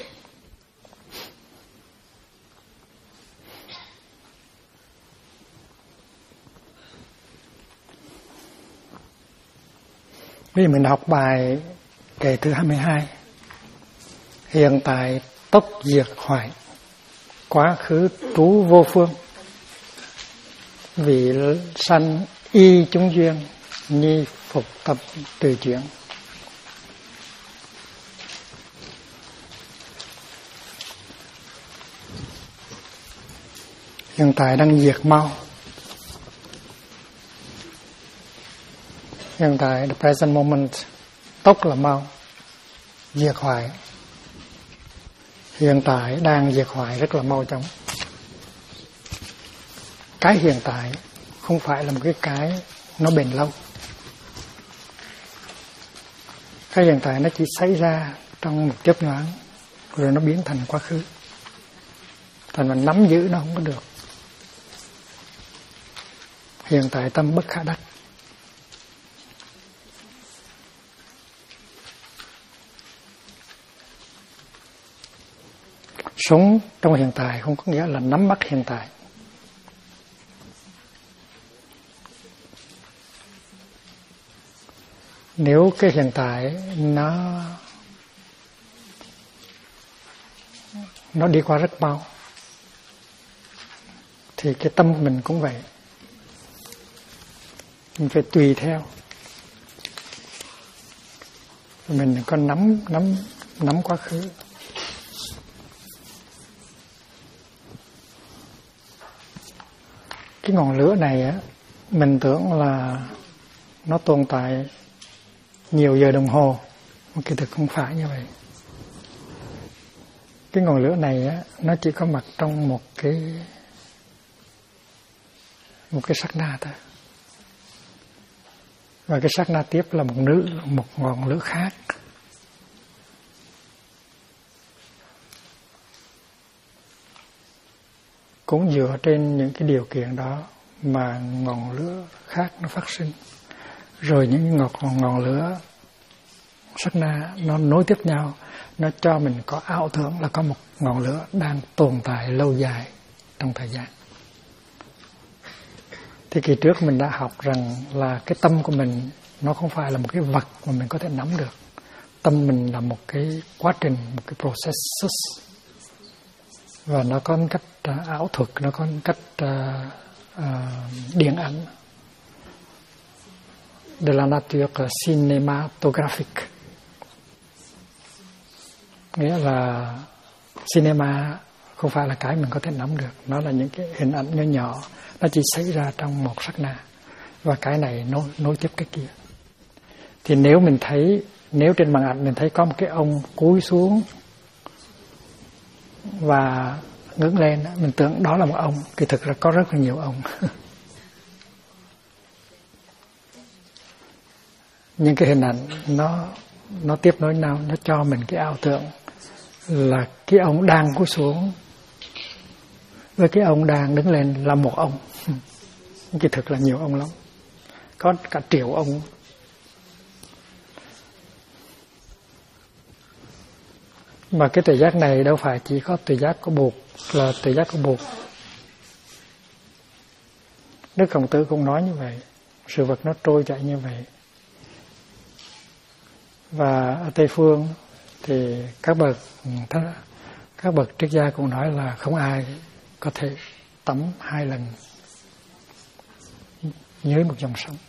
Bây giờ mình học bài kệ thứ 22. Hiện tại tốc diệt hoại, quá khứ trú vô phương, vị sanh y chúng duyên, nhi phục tập từ chuyển. Hiện tại đang diệt mau. Hiện tại, the present moment, tốc là mau, diệt hoại. Hiện tại đang diệt hoại rất là mau chóng. Cái hiện tại không phải là một cái nó bền lâu. Cái hiện tại nó chỉ xảy ra trong một chớp nhoáng rồi nó biến thành quá khứ. Thành mà nắm giữ nó không có được. Hiện tại tâm bất khả đắc. Sống trong hiện tại không có nghĩa là nắm bắt hiện tại. Nếu cái hiện tại nó đi qua rất mau thì cái tâm của mình cũng vậy. Mình phải tùy theo. Mình có nắm quá khứ. Cái ngọn lửa này á, mình tưởng là nó tồn tại nhiều giờ đồng hồ, mà kỳ thực không phải như vậy. Cái ngọn lửa này á, nó chỉ có mặt trong một cái sát na thôi. Và cái sát na tiếp là một ngọn lửa khác. Cũng dựa trên những cái điều kiện đó mà ngọn lửa khác nó phát sinh. Rồi những ngọn lửa sát na nó nối tiếp nhau, nó cho mình có ảo tưởng là có một ngọn lửa đang tồn tại lâu dài trong thời gian. Thì kỳ trước mình đã học rằng là cái tâm của mình nó không phải là một cái vật mà mình có thể nắm được. Tâm mình là một cái quá trình, một cái processes. Và nó có cách ảo thuật, nó có cách điện ảnh. De la nature cinématographique. Nghĩa là cinema không phải là cái mình có thể nắm được. Nó là những cái hình ảnh nhỏ nhỏ. Nó chỉ xảy ra trong một sát na. Và cái này nối tiếp cái kia. Thì nếu trên màn ảnh mình thấy có một cái ông cúi xuống và ngước lên, mình tưởng đó là một ông. Kỳ thực là có rất là nhiều ông. Nhưng cái hình ảnh nó tiếp nối nhau, nó cho mình cái ảo tưởng là cái ông đang cúi xuống với cái ông đang đứng lên là một ông. Kỳ thực là nhiều ông lắm, có cả triệu ông. Mà cái tuệ giác này đâu phải chỉ có tuệ giác của Bụt, là tuệ giác của Bụt. Đức Khổng Tử cũng nói như vậy, sự vật nó trôi chảy như vậy. Và ở Tây Phương thì các bậc triết gia cũng nói là không ai có thể tắm 2 lần dưới một dòng sông.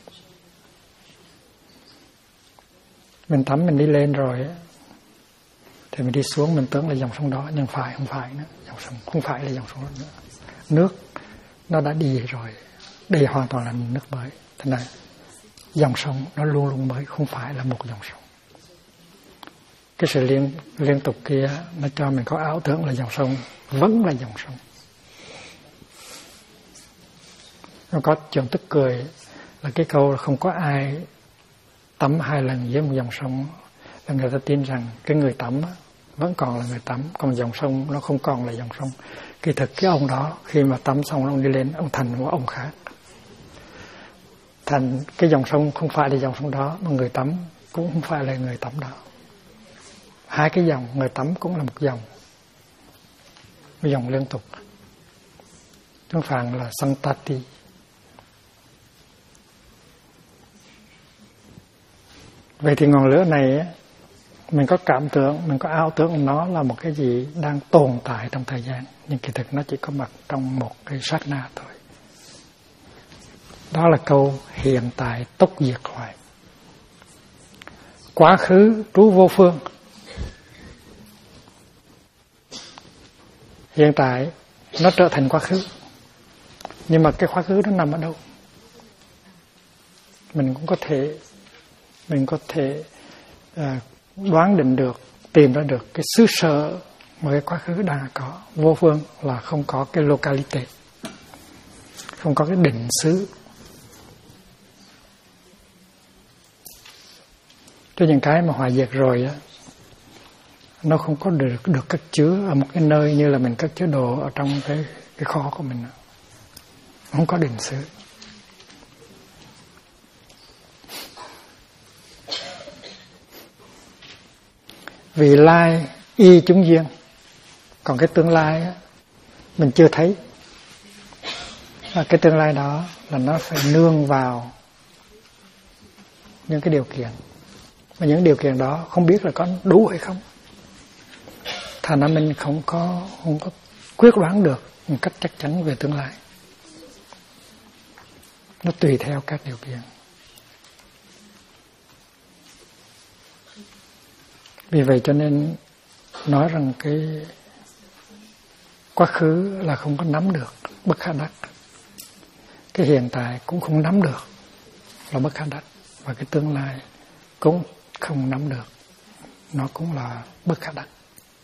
Mình tắm mình đi lên rồi thì mình đi xuống mình tưởng là dòng sông đó, nhưng không phải nữa, dòng sông không phải là dòng sông đó nữa. Nước nó đã đi rồi, đây hoàn toàn là nước mới. Thế này, dòng sông nó luôn luôn mới, không phải là một dòng sông. Cái sự liên tục kia nó cho mình có ảo tưởng là dòng sông vẫn là dòng sông. Nó có chuyện tức cười là cái câu là không có ai tắm 2 lần dưới một dòng sông, là người ta tin rằng cái người tắm vẫn còn là người tắm, còn dòng sông nó không còn là dòng sông. Kỳ thực cái ông đó khi mà tắm xong ông đi lên, ông thành một ông khác. Thành cái dòng sông không phải là dòng sông đó, mà người tắm cũng không phải là người tắm đó. 2 cái dòng, người tắm cũng là một dòng liên tục. Tương phản là Santati. Vậy thì ngọn lửa này mình có cảm tưởng, mình có ảo tưởng nó là một cái gì đang tồn tại trong thời gian, nhưng kỳ thực nó chỉ có mặt trong một cái sát na thôi. Đó là câu hiện tại tốc diệt hoại. Quá khứ trú vô phương. Hiện tại nó trở thành quá khứ, nhưng mà cái quá khứ nó nằm ở đâu? Mình có thể đoán định được, tìm ra được cái xứ sở mà cái quá khứ đang có. Vô phương là không có cái locality, không có cái định xứ. Cho những cái mà hoại diệt rồi á, nó không có được cất chứa ở một cái nơi như là mình cất chứa đồ ở trong cái kho của mình. Không có định xứ. Vì lai y chúng duyên, còn cái tương lai á, mình chưa thấy. Và cái tương lai đó là nó phải nương vào những cái điều kiện, mà những điều kiện đó không biết là có đủ hay không. Thành ra mình không có quyết đoán được một cách chắc chắn về tương lai. Nó tùy theo các điều kiện. Vì vậy cho nên nói rằng cái quá khứ là không có nắm được, bất khả đắc. Cái hiện tại cũng không nắm được, là bất khả đắc. Và cái tương lai cũng không nắm được, nó cũng là bất khả đắc.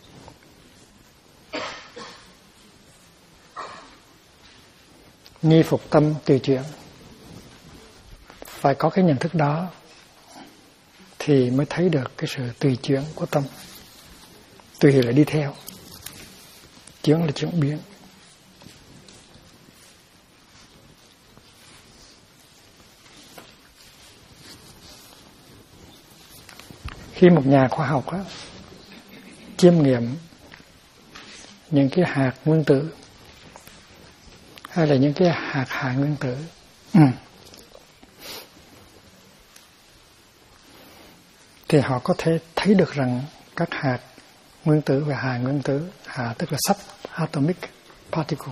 Nhi phục tâm tùy chuyển. Phải có cái nhận thức đó thì mới thấy được cái sự tùy chuyển của tâm. Tùy là đi theo, chuyển là chuyển biến. Khi một nhà khoa học á, chiêm nghiệm những cái hạt nguyên tử hay là những cái hạt hạ nguyên tử, thì họ có thể thấy được rằng các hạt nguyên tử và hạ nguyên tử, hạ tức là subatomic particle,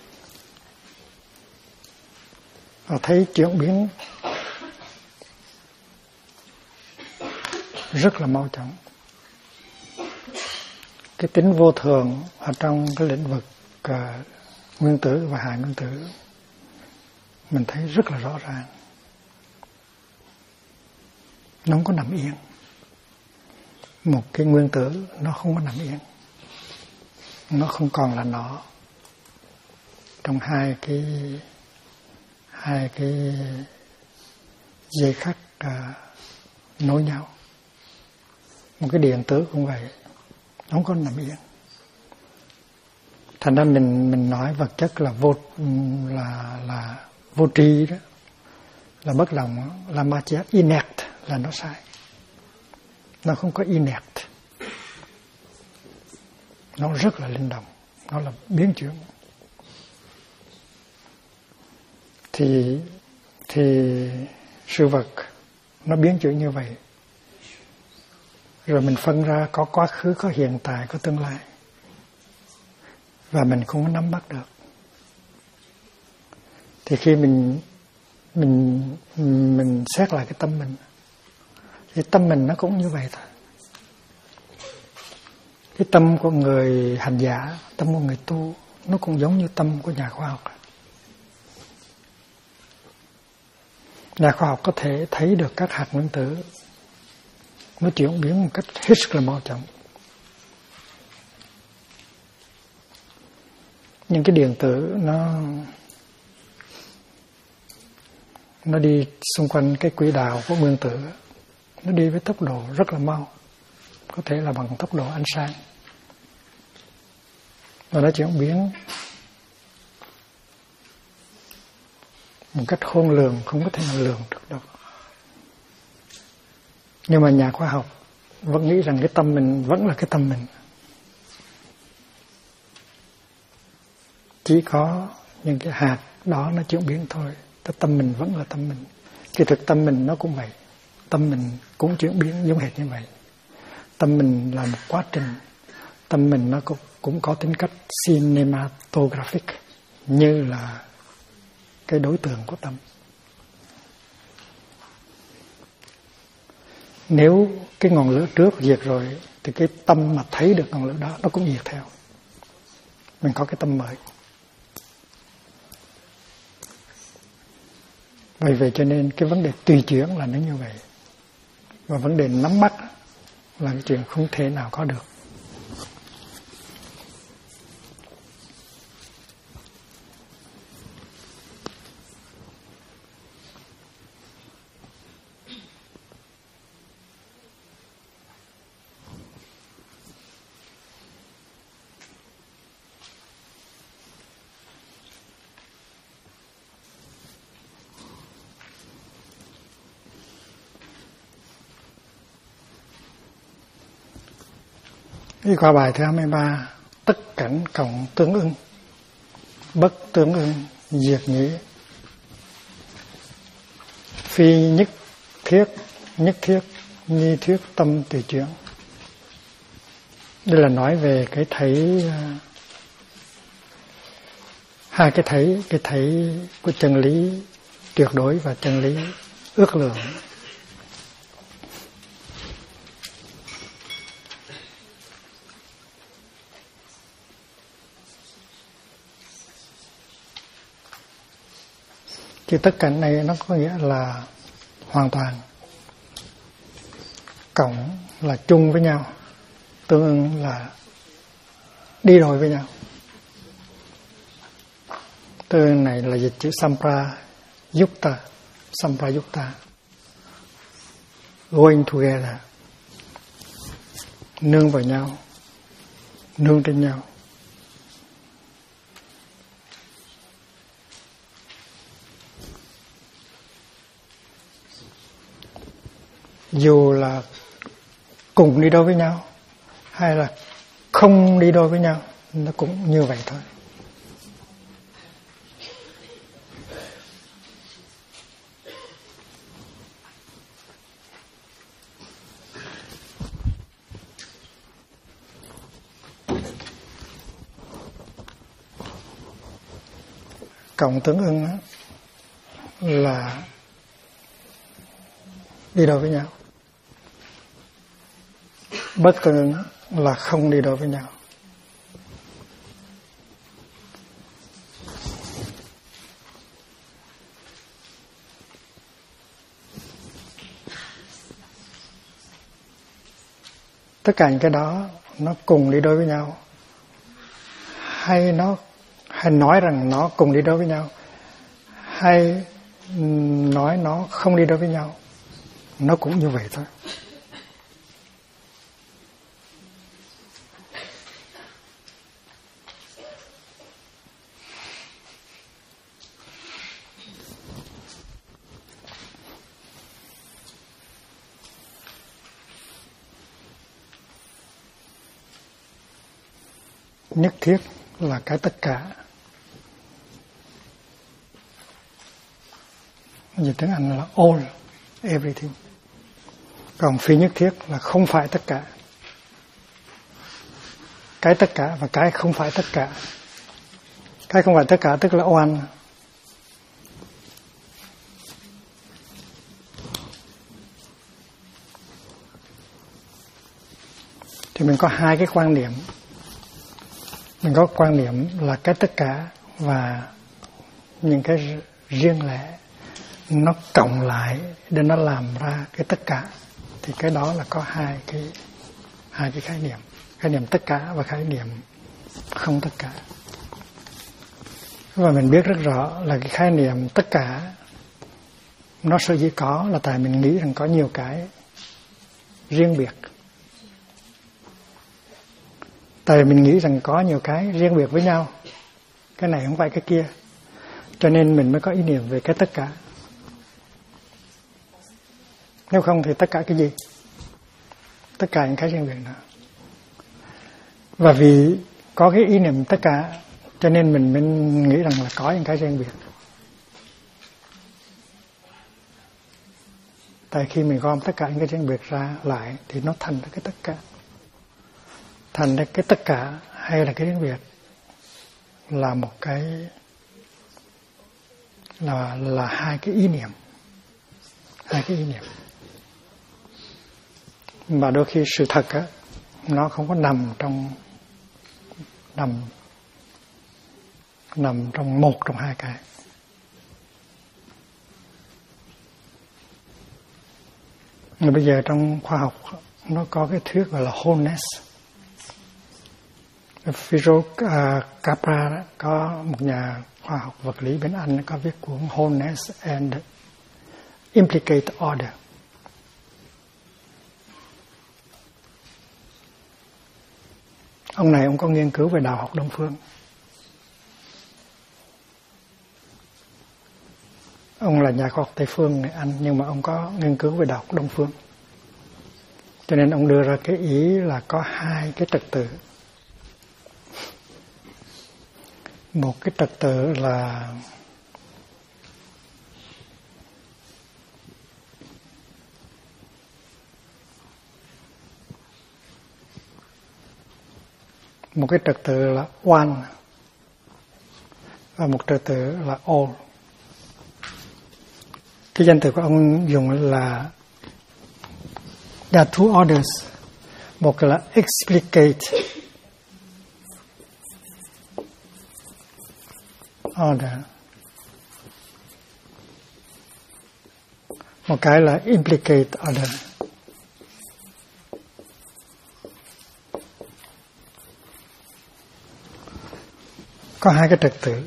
họ thấy chuyển biến rất là mau chóng. Cái tính vô thường ở trong cái lĩnh vực nguyên tử và hạ nguyên tử mình thấy rất là rõ ràng. Nó không có nằm yên. Một cái nguyên tử nó không có nằm yên, nó không còn là nó trong hai cái dây khắc nối nhau. Một cái điện tử cũng vậy, nó không có nằm yên. Thành ra mình nói vật chất là vô tri đó, là bất động, là matière inerte là nó sai. Nó không có inert, nó rất là linh động, nó là biến chuyển. Thì sự vật nó biến chuyển như vậy rồi mình phân ra có quá khứ, có hiện tại, có tương lai, và mình không có nắm bắt được. Thì khi mình xét lại cái tâm mình, thì tâm mình nó cũng như vậy thôi. Cái tâm của người hành giả, tâm của người tu, nó cũng giống như tâm của nhà khoa học. Nhà khoa học có thể thấy được các hạt nguyên tử nó chuyển biến một cách hết sức là mau chóng. Nhưng cái điện tử nó đi xung quanh cái quỹ đạo của nguyên tử, nó đi với tốc độ rất là mau, có thể là bằng tốc độ ánh sáng, và nó chuyển biến một cách khôn lường, không có thể nào lường được đâu. Nhưng mà nhà khoa học vẫn nghĩ rằng cái tâm mình vẫn là cái tâm mình, chỉ có những cái hạt đó nó chuyển biến thôi. Cái tâm mình vẫn là tâm mình. Kỳ thực tâm mình nó cũng vậy, tâm mình cũng chuyển biến giống hệt như vậy. Tâm mình là một quá trình, tâm mình nó cũng có tính cách cinematographic như là cái đối tượng của tâm. Nếu cái ngọn lửa trước diệt rồi thì cái tâm mà thấy được ngọn lửa đó nó cũng diệt theo. Mình có cái tâm mới. Bởi vậy cho nên cái vấn đề tùy chuyển là nó như vậy. Và vấn đề nắm bắt là cái chuyện không thể nào có được. Đi qua bài thứ 23, tất cảnh cộng tương ưng, bất tương ưng diệt nhĩ, phi nhất thiết nhi thuyết tâm tùy chuyển. Đây là nói về cái thấy, hai cái thấy của chân lý tuyệt đối và chân lý ước lượng. Thì tất cả này nó có nghĩa là hoàn toàn, cộng là chung với nhau, tương ứng là đi đôi với nhau. Tương ứng này là dịch chữ samprayukta, going together, nương vào nhau, nương trên nhau. Dù là cùng đi đôi với nhau hay là không đi đôi với nhau, nó cũng như vậy thôi. Cộng tương ưng là đi đôi với nhau, bất tương ưng là không đi đôi với nhau. Tất cả những cái đó nó cùng đi đôi với nhau, hay nói rằng nó cùng đi đôi với nhau, hay nói nó không đi đôi với nhau, nó cũng như vậy thôi. Nhất thiết là cái tất cả. Dịch tiếng Anh là all, everything. Còn phi nhất thiết là không phải tất cả. Cái tất cả và cái không phải tất cả. Cái không phải tất cả tức là oan. Thì mình có hai cái quan niệm. Mình có quan niệm là cái tất cả và những cái riêng lẻ nó cộng lại để nó làm ra cái tất cả. Thì cái đó là có hai cái khái niệm. Khái niệm tất cả và khái niệm không tất cả. Và mình biết rất rõ là cái khái niệm tất cả nó sở dĩ có là tại mình nghĩ rằng có nhiều cái riêng biệt. Tại mình nghĩ rằng có nhiều cái riêng biệt với nhau. Cái này không phải cái kia. Cho nên mình mới có ý niệm về cái tất cả. Nếu không thì tất cả cái gì? Tất cả những cái riêng biệt đó. Và vì có cái ý niệm tất cả cho nên mình nghĩ rằng là có những cái riêng biệt. Tại khi mình gom tất cả những cái riêng biệt ra lại thì nó thành ra cái tất cả. Thành ra cái tất cả hay là cái riêng biệt là một cái là hai cái ý niệm. Hai cái ý niệm. Mà đôi khi sự thật á nó không có nằm trong một trong hai cái. Nhưng bây giờ trong khoa học nó có cái thuyết gọi là wholeness. Philo Capra đó, có một nhà khoa học vật lý bên Anh có viết cuốn Wholeness and Implicate Order. Ông này ông có nghiên cứu về đạo học Đông phương. Ông là nhà khoa học Tây phương người Anh nhưng mà ông có nghiên cứu về đạo học Đông phương. Cho nên ông đưa ra cái ý là có hai cái trật tự. Một cái trật tự là one và một trật tự là all. Cái danh từ của ông dùng là there are two orders. Một là explicate order. Một cái là implicate order. Có hai cái trật tự.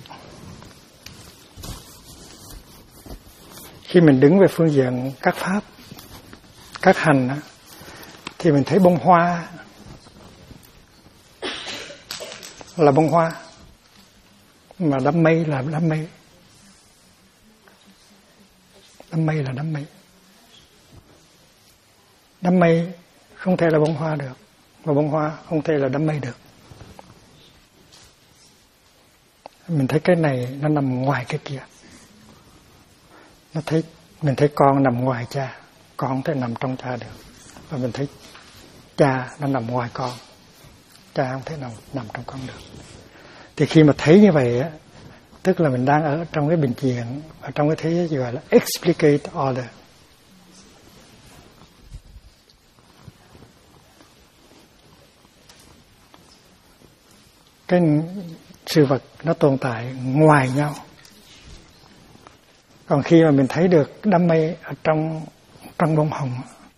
Khi mình đứng về phương diện các pháp, các hành á, thì mình thấy bông hoa là bông hoa, mà đám mây là đám mây. Đám mây là đám mây. Đám mây không thể là bông hoa được, và bông hoa không thể là đám mây được. Mình thấy cái này nó nằm ngoài cái kia. Mình thấy con nằm ngoài cha, con không thể nằm trong cha được. Và mình thấy cha nó nằm ngoài con, cha không thể nằm trong con được. Thì khi mà thấy như vậy á, tức là mình đang ở trong cái bình diện, ở trong cái thế giới gọi là explicate order. Cái sự vật nó tồn tại ngoài nhau. Còn khi mà mình thấy được đám mây ở trong bông hồng,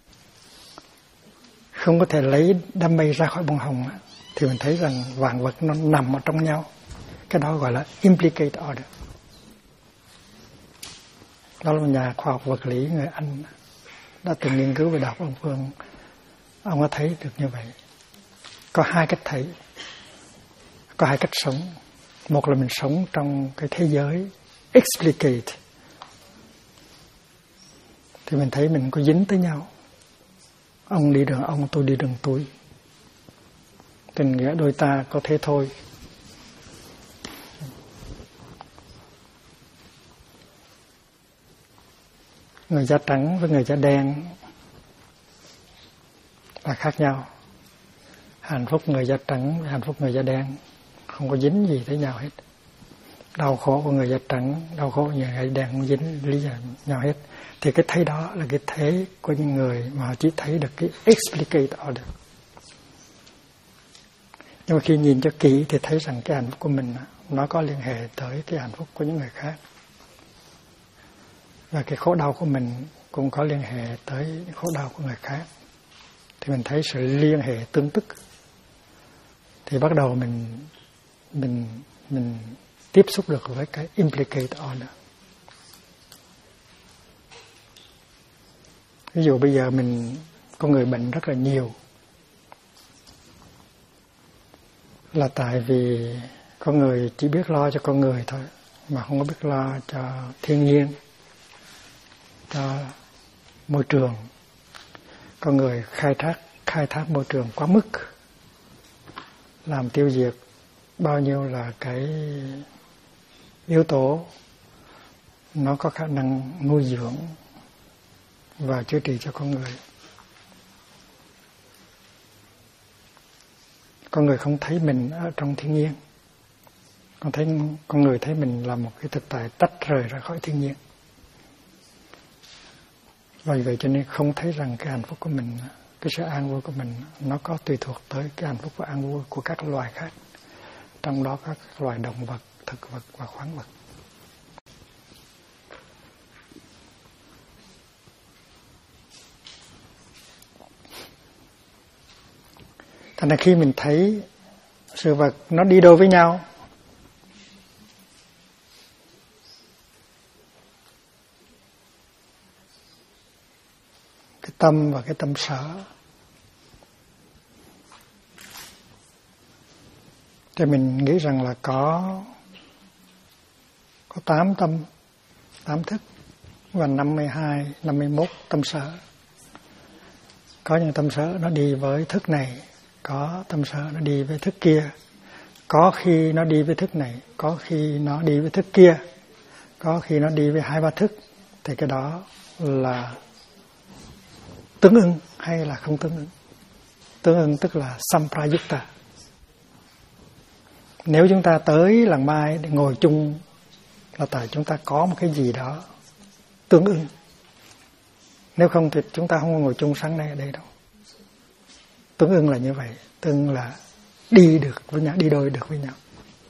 không có thể lấy đám mây ra khỏi bông hồng, thì mình thấy rằng vạn vật nó nằm ở trong nhau. Cái đó gọi là implicate order. Đó là một nhà khoa học vật lý người Anh đã từng nghiên cứu về đạo Đông phương. Ông có thấy được như vậy. Có hai cách thấy, có hai cách sống. Một là mình sống trong cái thế giới explicate, thì mình thấy mình có dính tới nhau. Ông đi đường ông, tôi đi đường tôi. Tình nghĩa đôi ta có thế thôi. Người da trắng với người da đen là khác nhau. Hạnh phúc người da trắng, hạnh phúc người da đen không có dính gì tới nhau hết. Đau khổ của người da trắng, đau khổ của người da đen không dính lý do nhau hết. Thì cái thấy đó là cái thấy của những người mà họ chỉ thấy được cái explicate order. Nhưng mà khi nhìn cho kỹ thì thấy rằng cái hạnh phúc của mình nó có liên hệ tới cái hạnh phúc của những người khác. Và cái khổ đau của mình cũng có liên hệ tới khổ đau của người khác. Thì mình thấy sự liên hệ tương tức. Thì bắt đầu mình tiếp xúc được với cái implicate order. Ví dụ bây giờ có người bệnh rất là nhiều, là tại vì con người chỉ biết lo cho con người thôi, mà không có biết lo cho thiên nhiên, cho môi trường. Con người khai thác môi trường quá mức, làm tiêu diệt bao nhiêu là cái yếu tố nó có khả năng nuôi dưỡng và chữa trị cho con người. Con người không thấy mình ở trong thiên nhiên. Con người thấy mình là một cái thực tại tách rời ra khỏi thiên nhiên. Vì vậy cho nên không thấy rằng cái hạnh phúc của mình, cái sự an vui của mình nó có tùy thuộc tới cái hạnh phúc và an vui của các loài khác. Trong đó các loài động vật, thực vật và khoáng vật. Thành ra khi mình thấy sự vật nó đi đôi với nhau, cái tâm và cái tâm sở, thì mình nghĩ rằng là có 8 tâm, 8 thức và 52, 51 tâm sở. Có những tâm sở nó đi với thức này, có tâm sở nó đi với thức kia. Có khi nó đi với thức này, có khi nó đi với thức kia, có khi nó đi với 2-3 thức. Thì cái đó là tương ưng hay là không tương ưng? Tương ưng tức là samprayukta. Nếu chúng ta tới làng Mai để ngồi chung là tại chúng ta có một cái gì đó tương ưng. Nếu không thì chúng ta không ngồi chung sáng nay ở đây đâu. Tương ưng là như vậy, tương ưng là đi được với nhau, đi đôi được với nhau.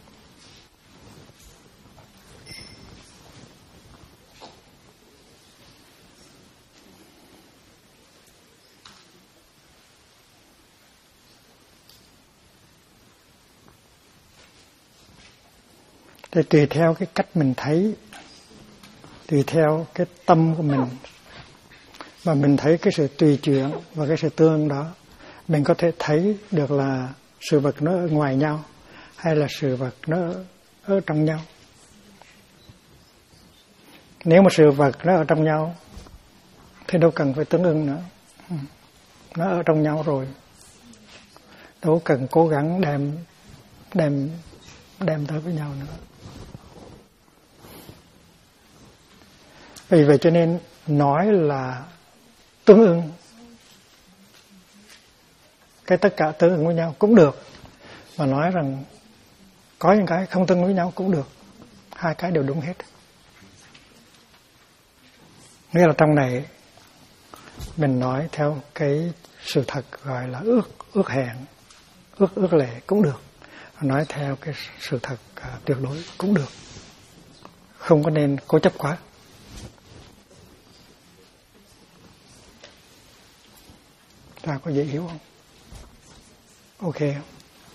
Thì tùy theo cái cách mình thấy, tùy theo cái tâm của mình, mà mình thấy cái sự tùy chuyển và cái sự tương đó, mình có thể thấy được là sự vật nó ở ngoài nhau hay là sự vật nó ở trong nhau. Nếu mà sự vật nó ở trong nhau thì đâu cần phải tương ưng nữa, nó ở trong nhau rồi, đâu cần cố gắng đem tới với nhau nữa. Vì vậy cho nên nói là tương ưng, cái tất cả tương ưng với nhau cũng được, mà nói rằng có những cái không tương ứng với nhau cũng được. Hai cái đều đúng hết. Nghĩa là trong này mình nói theo cái sự thật gọi là ước hẹn, ước lệ cũng được, nói theo cái sự thật tuyệt đối cũng được, không có nên cố chấp quá. Ta có dễ hiểu không? Ok không?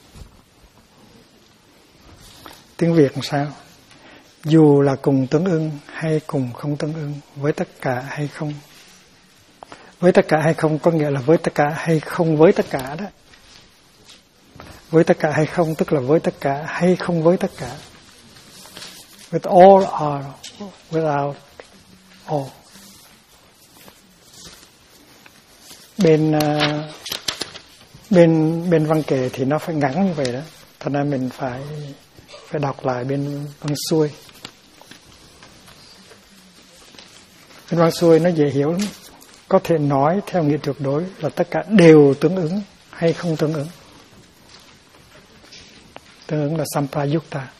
Tiếng Việt làm sao? Dù là cùng tương ưng hay cùng không tương ưng, với tất cả hay không. Với tất cả hay không có nghĩa là với tất cả hay không với tất cả đó. Với tất cả hay không tức là với tất cả hay không với tất cả. With all or without all. Bên văn kệ thì nó phải ngắn như vậy đó, thành ra mình phải đọc lại bên văn xuôi. Bên văn xuôi nó dễ hiểu lắm. Có thể nói theo nghĩa tuyệt đối là tất cả đều tương ứng hay không tương ứng. Tương ứng là Samprayukta.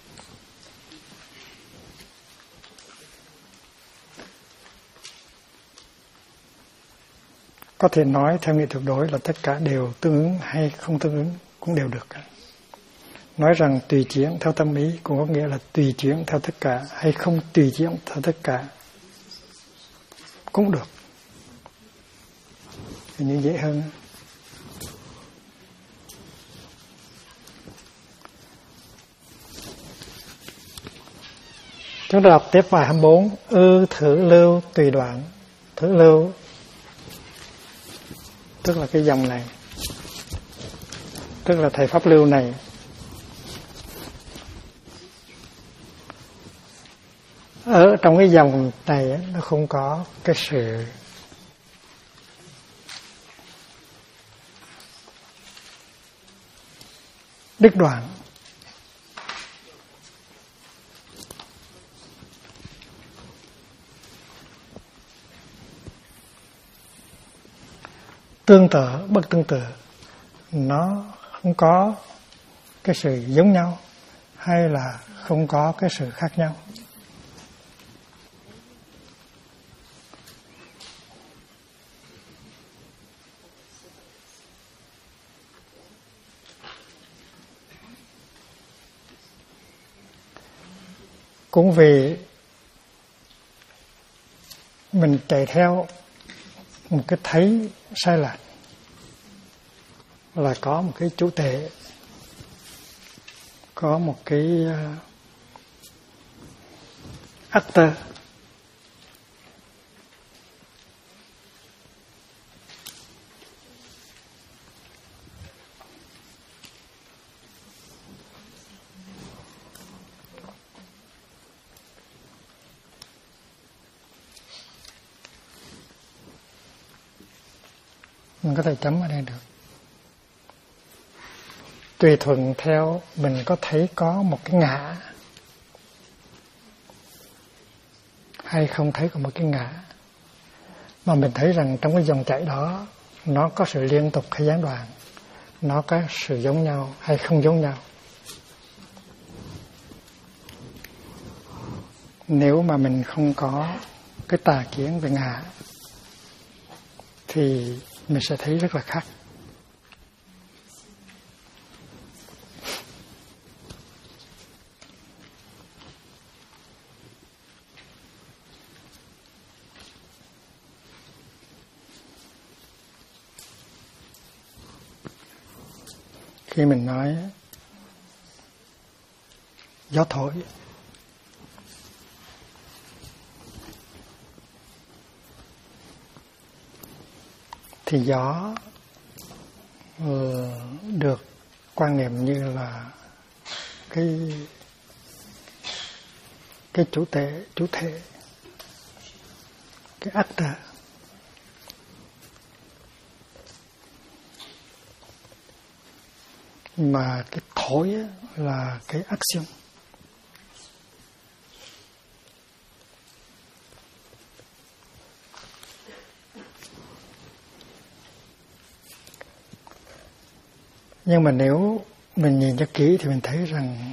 Có thể nói theo nghĩa tuyệt đối là tất cả đều tương ứng hay không tương ứng cũng đều được. Nói rằng tùy chuyển theo tâm ý cũng có nghĩa là tùy chuyển theo tất cả hay không tùy chuyển theo tất cả cũng được. Thì như dễ hơn. Chúng ta đọc tiếp bài 24. Thử lưu tùy đoạn. Thử lưu tức là cái dòng này, tức là thầy Pháp Lưu này ở trong cái dòng này nó không có cái sự đứt đoạn. Tương tự, bất tương tự, nó không có cái sự giống nhau hay là không có cái sự khác nhau. Cũng vì mình chạy theo một cái thấy sai lạc là có một cái chủ thể, có một cái actor. Mình có thể chấm ở đây được. Tùy thuận theo mình có thấy có một cái ngã hay không thấy có một cái ngã, mà mình thấy rằng trong cái dòng chảy đó nó có sự liên tục hay gián đoạn, nó có sự giống nhau hay không giống nhau. Nếu mà mình không có cái tà kiến về ngã thì mình sẽ thấy rất là khác. Khi mình nói gió thổi thì gió được quan niệm như là cái chủ thể, cái actor. Mà cái thổi là cái action. Nhưng mà nếu mình nhìn cho kỹ thì mình thấy rằng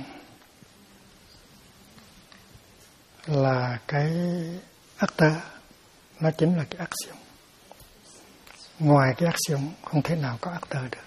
là cái actor nó chính là cái action. Ngoài cái action không thể nào có actor được.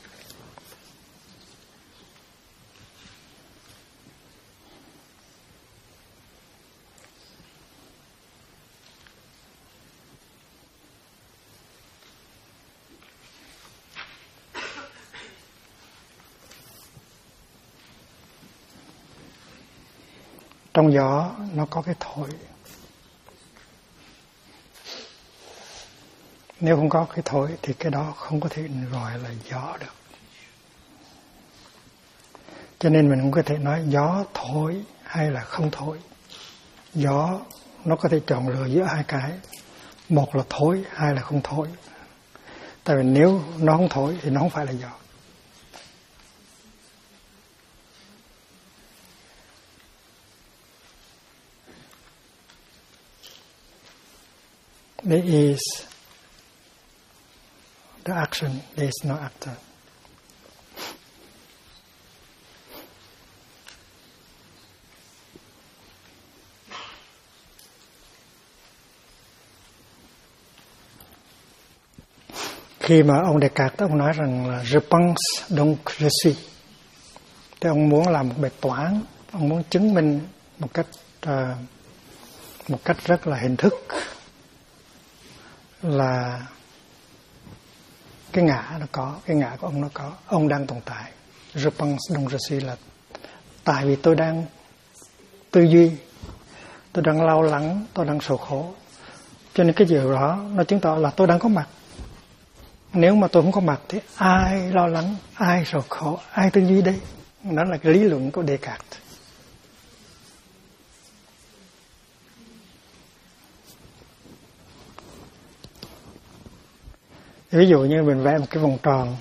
Trong gió nó có cái thổi. Nếu không có cái thổi thì cái đó không có thể gọi là gió được. Cho nên mình không có thể nói gió thổi hay là không thổi. Gió nó có thể chọn lựa giữa hai cái. Một là thổi, hai là không thổi. Tại vì nếu nó không thổi thì nó không phải là gió. There is the action, there is no actor. Khi mà ông Descartes, ông nói rằng là je pense donc je suis, thì ông muốn làm một bài toán, ông muốn chứng minh một cách rất là hình thức là cái ngã nó có, cái ngã của ông nó có, ông đang tồn tại. Je pense donc je suis là tại vì tôi đang tư duy, tôi đang lo lắng, tôi đang sầu khổ, cho nên cái điều đó nó chứng tỏ là tôi đang có mặt. Nếu mà tôi không có mặt thì ai lo lắng, ai sầu khổ, ai tư duy đây? Đó là cái lý luận của Descartes. Ví dụ như mình vẽ một cái vòng tròn,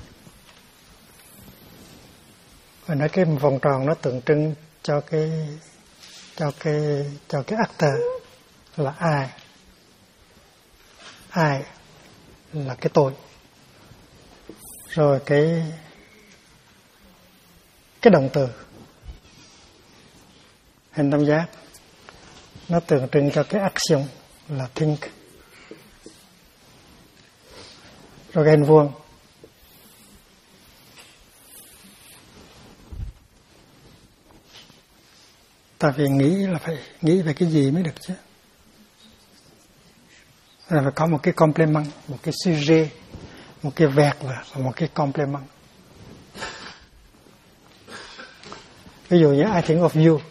và nói cái vòng tròn nó tượng trưng cho cái actor là ai? Ai là cái tôi. Rồi cái động từ hình tam giác nó tượng trưng cho cái action là think. Rồi cái hình vuông ta phải nghĩ là phải nghĩ về cái gì mới được chứ. Rồi phải có một cái complement, một cái sujet, một cái verbe và một cái complement. Ví dụ như I think of you,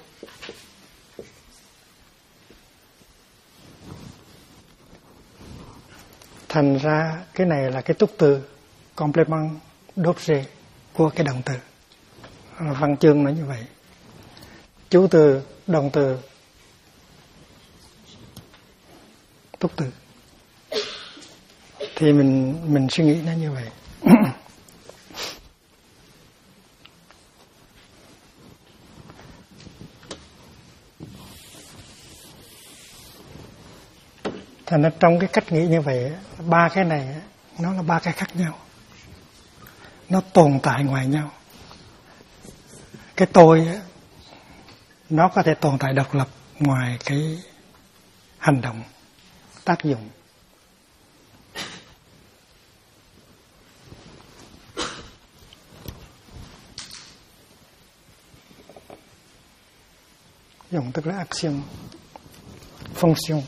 thành ra cái này là cái túc từ complement d'objet của cái động từ. Văn chương nói như vậy. Chủ từ, động từ, túc từ. Thì mình suy nghĩ nó như vậy. Thành ra trong cái cách nghĩ như vậy, ba cái này nó là ba cái khác nhau. Nó tồn tại ngoài nhau. Cái tôi nó có thể tồn tại độc lập ngoài cái hành động, tác dụng. Dụng tức là action, function.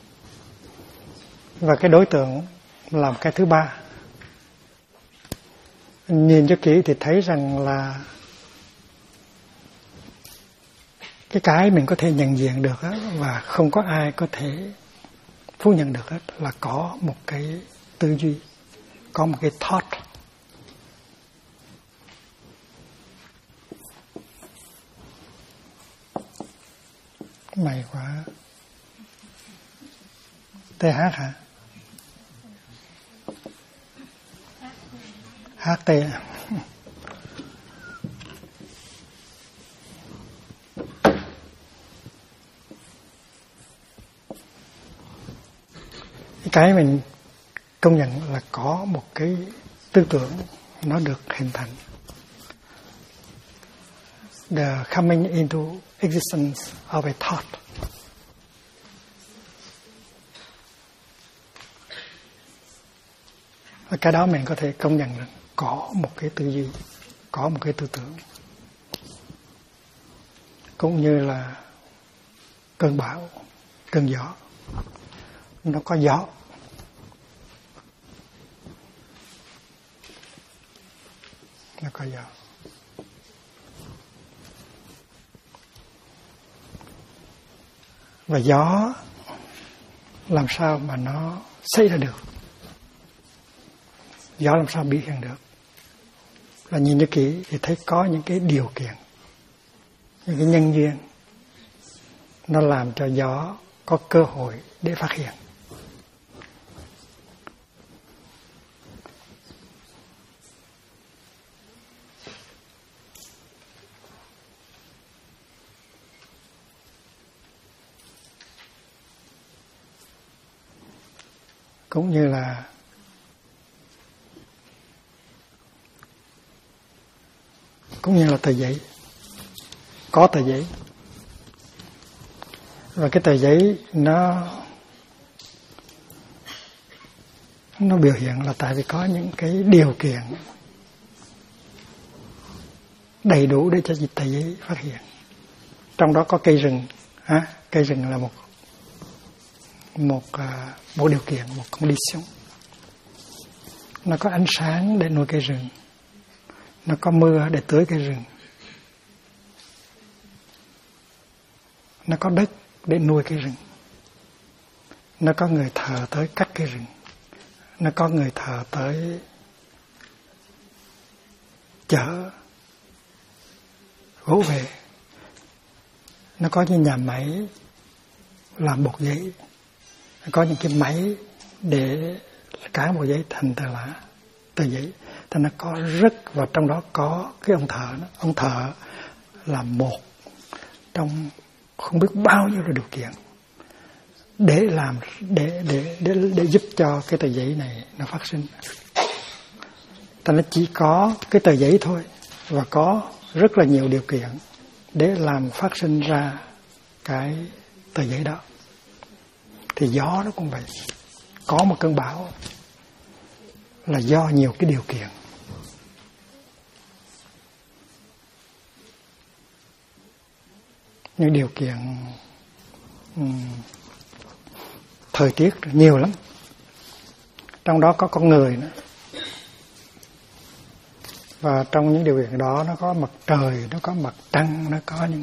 Và cái đối tượng làm cái thứ ba. Nhìn cho kỹ thì thấy rằng là cái mình có thể nhận diện được đó, và không có ai có thể phủ nhận được hết, là có một cái tư duy, có một cái thought. May quá. TH hả? HT. Cái mình công nhận là có một cái tư tưởng nó được hình thành. The coming into existence of a thought. Và cái đó mình có thể công nhận là có một cái tư duy, có một cái tư tưởng. Cũng như là cơn bão, cơn gió. Nó có gió. Nó có gió. Và gió làm sao mà nó xảy ra được? Gió làm sao bị hiện được? Là nhìn cho kỹ thì thấy có những cái điều kiện, những cái nhân duyên nó làm cho gió có cơ hội để phát hiện. Cũng như là cũng như là tờ giấy. Có tờ giấy. Và cái tờ giấy nó biểu hiện là tại vì có những cái điều kiện đầy đủ để cho tờ giấy phát hiện. Trong đó có cây rừng. Cây rừng là một điều kiện, một condition. Nó có ánh sáng để nuôi cây rừng. Nó có mưa để tưới cây rừng. Nó có đất để nuôi cây rừng. Nó có người thợ tới cắt cây rừng. Nó có người thợ tới chở gỗ về. Nó có những nhà máy làm bột giấy. Nó có những cái máy để cán bột giấy thành tờ giấy. Thì nó có rất, và trong đó có cái ông thợ. Ông thợ là một trong không biết bao nhiêu điều kiện để làm để giúp cho cái tờ giấy này nó phát sinh. Ta nó chỉ có cái tờ giấy thôi, và có rất là nhiều điều kiện để làm phát sinh ra cái tờ giấy đó. Thì gió nó cũng vậy. Có một cơn bão là do nhiều cái điều kiện. Những điều kiện thời tiết nhiều lắm. Trong đó có con người nữa. Và trong những điều kiện đó nó có mặt trời, nó có mặt trăng, nó có những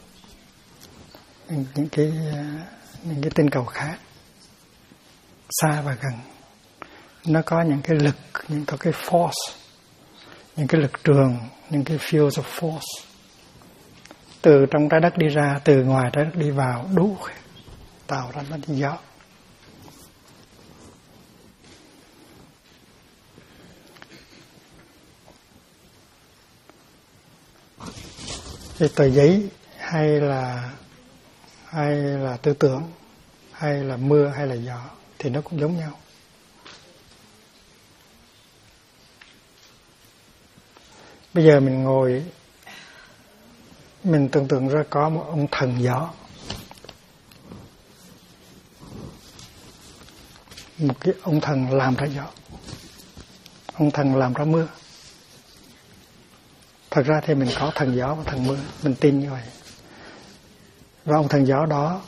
cái tinh cầu khác xa và gần. Nó có những cái lực, có cái force, những cái lực trường, những cái fields of force. Từ trong trái đất đi ra, từ ngoài trái đất đi vào, đủ tạo ra nó gió. Cái tờ giấy hay là tư tưởng, hay là mưa, hay là gió thì nó cũng giống nhau. Bây giờ mình ngồi, mình tưởng tượng ra có một ông thần gió, một cái ông thần làm ra gió, ông thần làm ra mưa. Thật ra thì mình có thần gió và thần mưa, mình tin như vậy. Và ông thần gió đó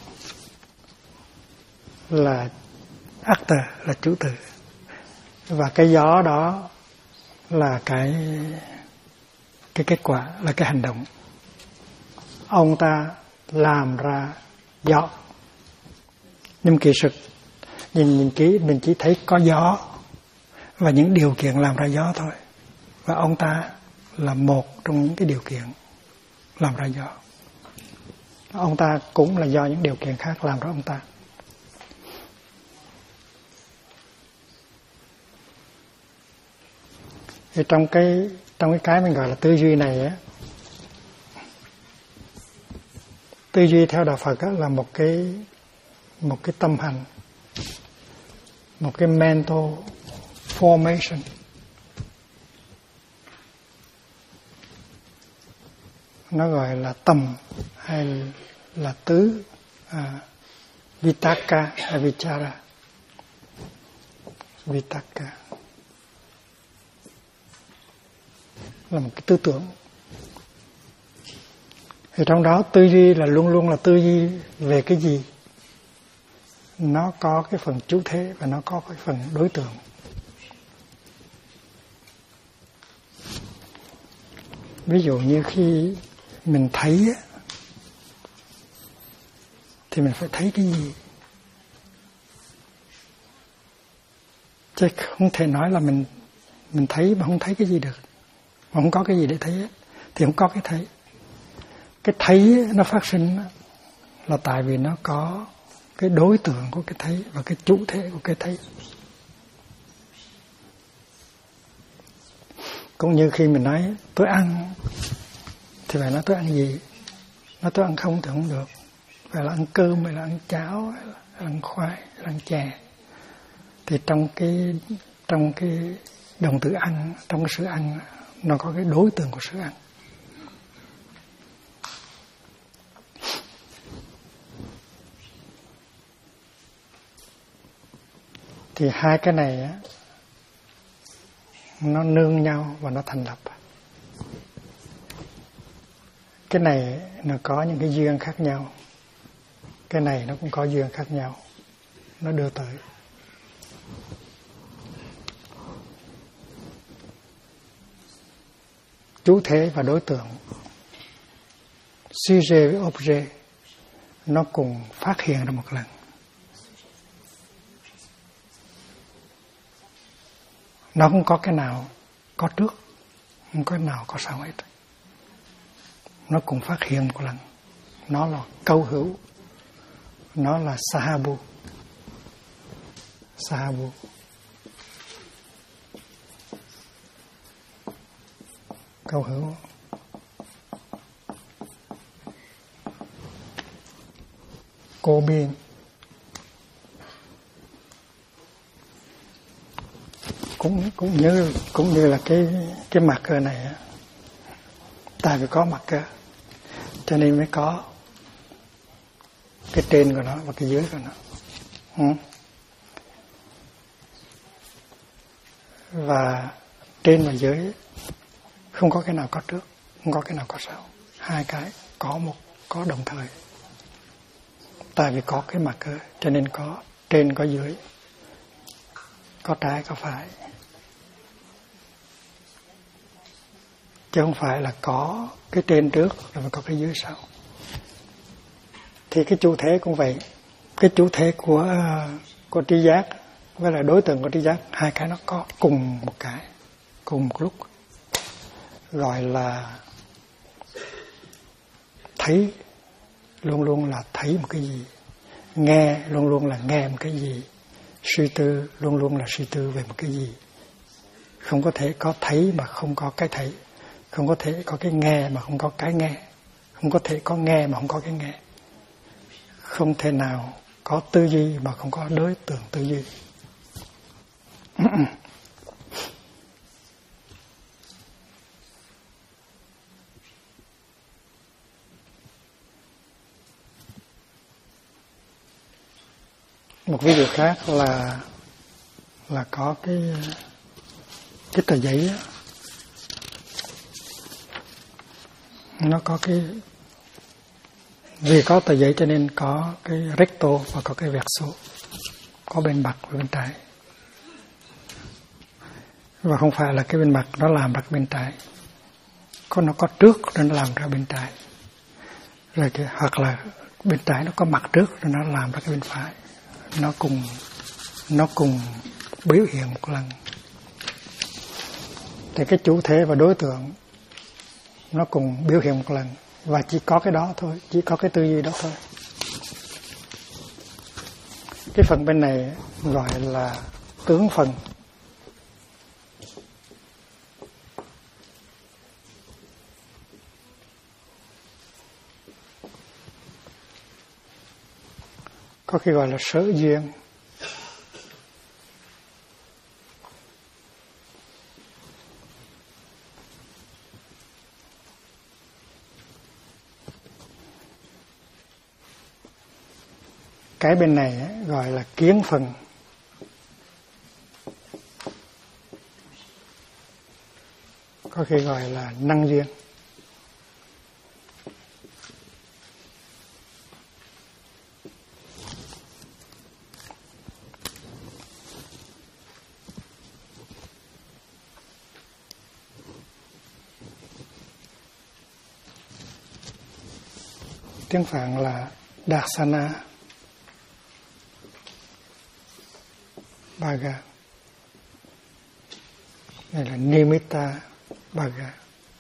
là actor, là chủ từ. Và cái gió đó là cái kết quả, là cái hành động. Ông ta làm ra gió. Nhưng kỳ thực mình chỉ thấy có gió và những điều kiện làm ra gió thôi. Và ông ta là một trong những cái điều kiện làm ra gió. Ông ta cũng là do những điều kiện khác làm ra ông ta. Thì trong cái mình gọi là tư duy này á, tư duy theo đạo Phật là một cái tâm hành, một cái mental formation. Nó gọi là tâm hay là tứ, vitaka hay vichara. Vitaka là một cái tư tưởng. Thì trong đó tư duy là luôn luôn là tư duy về cái gì? Nó có cái phần chủ thể và nó có cái phần đối tượng. Ví dụ như khi mình thấy thì mình phải thấy cái gì? Chứ không thể nói là mình thấy mà không thấy cái gì được. Mà không có cái gì để thấy thì không có cái thấy. Cái thấy nó phát sinh là tại vì nó có cái đối tượng của cái thấy và cái chủ thể của cái thấy. Cũng như khi mình nói tôi ăn thì phải nói tôi ăn gì? Nói tôi ăn không thì không được. Phải là ăn cơm, hay là ăn cháo, hay là ăn khoai, hay là ăn chè. Thì trong cái động từ ăn, trong cái sự ăn, nó có cái đối tượng của sự ăn. Thì hai cái này á, nó nương nhau và nó thành lập. Cái này nó có những cái duyên khác nhau, cái này nó cũng có duyên khác nhau, nó đưa tới. Chủ thể và đối tượng, sujet với objet, nó cùng phát hiện ra một lần. Nó không có cái nào có trước, không có cái nào có sau hết. Nó cùng phát hiện một lần. Nó là câu hữu, nó là sahabu. Sahabu. Câu hữu. Cô biên. Cũng như là cái mặt cơ này á. Tại vì có mặt cơ cho nên mới có cái trên của nó và cái dưới của nó. Và trên và dưới không có cái nào có trước, không có cái nào có sau. Hai cái có đồng thời. Tại vì có cái mặt cơ cho nên có trên có dưới, có trái có phải. Chứ không phải là có cái trên trước rồi mới có cái dưới sau. Thì cái chủ thể cũng vậy. Cái chủ thể của tri giác với lại đối tượng của tri giác, hai cái nó có cùng một cái, cùng một lúc. Gọi là thấy luôn luôn là thấy một cái gì, nghe luôn luôn là nghe một cái gì, suy tư luôn luôn là suy tư về một cái gì. Không có thể có thấy mà không có cái thấy, không có thể có cái nghe mà không có cái nghe, không có thể có nghe mà không có cái nghe, không thể nào có tư duy mà không có đối tượng tư duy. Một ví dụ khác là có cái tờ giấy đó. Nó có cái, vì có tờ giấy cho nên có cái recto và có cái verso, có bên mặt và bên trái. Và không phải là cái bên mặt nó làm ra cái bên trái, nó có trước nên nó làm ra bên trái, rồi hoặc là bên trái nó có mặt trước rồi nó làm ra cái bên phải. Nó cùng biểu hiện một lần. Thì cái chủ thể và đối tượng nó cùng biểu hiện một lần, và chỉ có cái đó thôi, chỉ có cái tư duy đó thôi. Cái phần bên này gọi là tướng phần. Có khi gọi là sở duyên. Cái bên này gọi là kiến phần. Có khi gọi là năng duyên. Tiếng Phạn là Darsana Bhaga. Này là Nimitta Bhaga.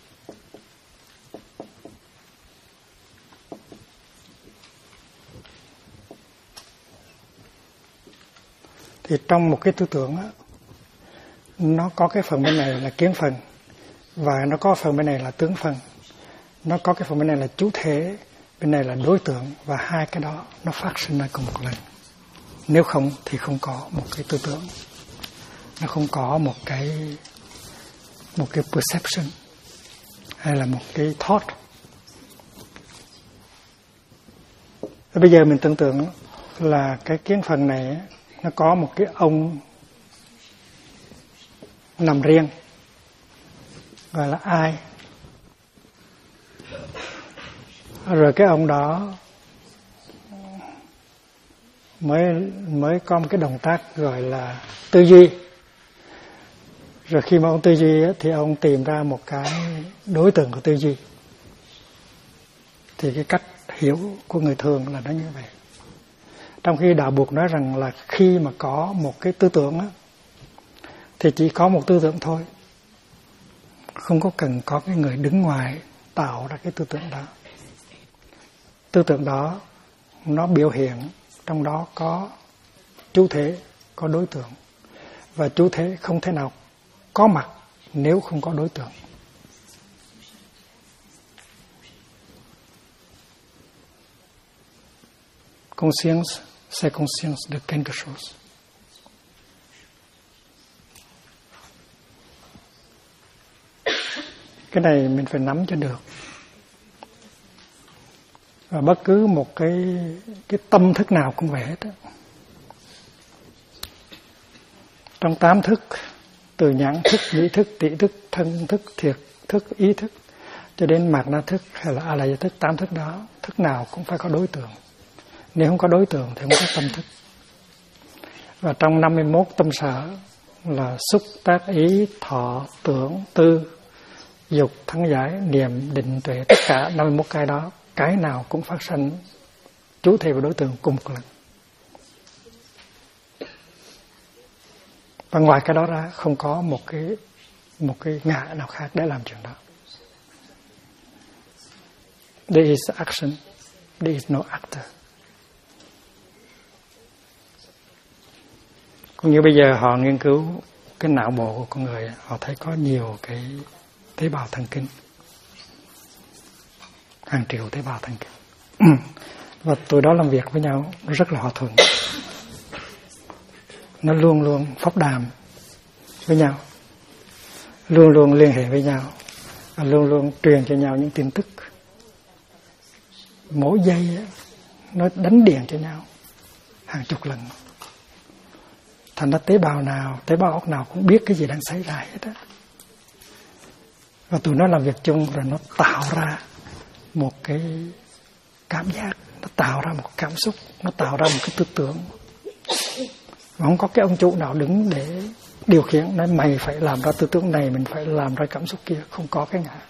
Thì trong một cái tư tưởng á, nó có cái phần bên này là kiến phần, và nó có phần bên này là tướng phần. Nó có cái phần bên này là chủ thể, bên này là đối tượng, và hai cái đó nó phát sinh ra cùng một lần. Nếu không thì không có một cái tư tưởng, nó không có một cái perception hay là một cái thought. Bây giờ mình tưởng tượng là cái kiến phần này nó có một cái ông nằm riêng, gọi là ai. Rồi cái ông đó mới có một cái động tác gọi là tư duy. Rồi khi mà ông tư duy thì ông tìm ra một cái đối tượng của tư duy. Thì cái cách hiểu của người thường là nó như vậy. Trong khi đạo Phật nói rằng là khi mà có một cái tư tưởng á, thì chỉ có một tư tưởng thôi, không có cần có cái người đứng ngoài tạo ra cái tư tưởng đó. Tư tưởng đó nó biểu hiện trong đó có chủ thể, có đối tượng, và chủ thể không thể nào có mặt nếu không có đối tượng. Conscience, c'est conscience de quelque chose. Cái này mình phải nắm cho được. Và bất cứ một cái tâm thức nào cũng vậy hết á. Trong 8 thức, từ nhãn thức, nhĩ thức, tỷ thức, thân thức, thiệt thức, ý thức, cho đến mạt na thức hay là a la gia thức, 8 thức đó, thức nào cũng phải có đối tượng. Nếu không có đối tượng thì không có tâm thức. Và trong 51 tâm sở là xúc, tác, ý, thọ, tưởng, tư, dục, thắng giải, niệm, định, tuệ, tất cả 51 cái đó, cái nào cũng phát sinh chủ thể và đối tượng cùng một lần. Và ngoài cái đó ra không có một cái ngã nào khác để làm chuyện đó. There is action, there is no actor. Cũng như bây giờ họ nghiên cứu cái não bộ của con người, họ thấy có nhiều cái tế bào thần kinh, hàng triệu tế bào thần kinh. Và tụi đó làm việc với nhau rất là hòa thuận. Nó luôn luôn phóng đàm với nhau, luôn luôn liên hệ với nhau, và luôn luôn truyền cho nhau những tin tức. Mỗi giây nó đánh điện cho nhau hàng chục lần. Thành ra tế bào óc nào cũng biết cái gì đang xảy ra hết á. Và tụi nó làm việc chung rồi nó tạo ra một cái cảm giác, nó tạo ra một cảm xúc, nó tạo ra một cái tư tưởng. Và không có cái ông chủ nào đứng để điều khiển, nói mày phải làm ra tư tưởng này, mình phải làm ra cảm xúc kia, không có cái ngã.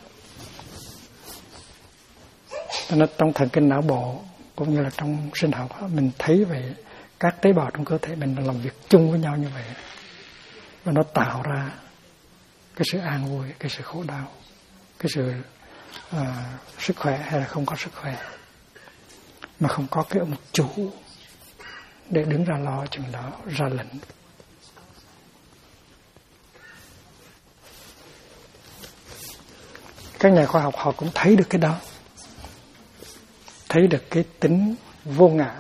Cho nên trong thần kinh não bộ cũng như là trong sinh học mình thấy về các tế bào trong cơ thể mình làm việc chung với nhau như vậy, và nó tạo ra cái sự an vui, cái sự khổ đau, cái sự sức khỏe hay là không có sức khỏe, mà không có cái ông chủ để đứng ra lo chuyện đó, ra lệnh. Các nhà khoa học họ cũng thấy được cái đó, thấy được cái tính vô ngã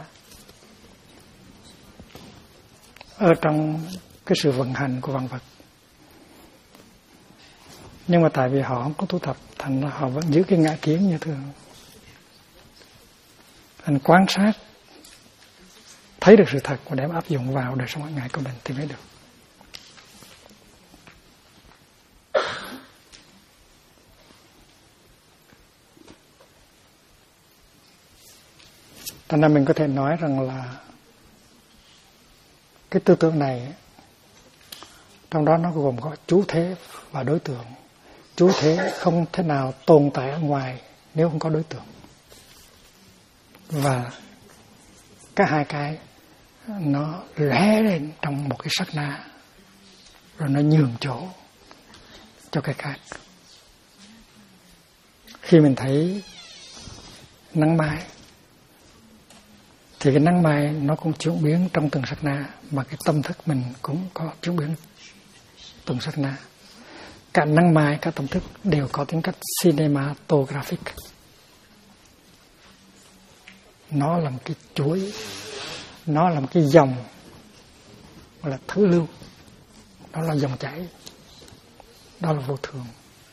ở trong cái sự vận hành của vạn vật. Nhưng mà tại vì họ không có tu tập, thành họ vẫn giữ cái ngã kiến như thường. Thành quan sát, thấy được sự thật và đem áp dụng vào đời sống hàng ngày của mình thì mới được. Thành ra mình có thể nói rằng là cái tư tưởng này trong đó nó gồm có chủ thể và đối tượng. Chủ thể không thể nào tồn tại ở ngoài nếu không có đối tượng. Và cả hai cái nó lóe lên trong một cái sát na, rồi nó nhường chỗ cho cái khác. Khi mình thấy nắng mai thì cái nắng mai nó cũng chuyển biến trong từng sát na, mà cái tâm thức mình cũng có chuyển biến từng sát na. Cả nắng mai, cả tâm thức đều có tính cách cinematographic. Nó là một cái chuỗi, nó là một cái dòng, gọi là thứ lưu, đó là dòng chảy, đó là vô thường.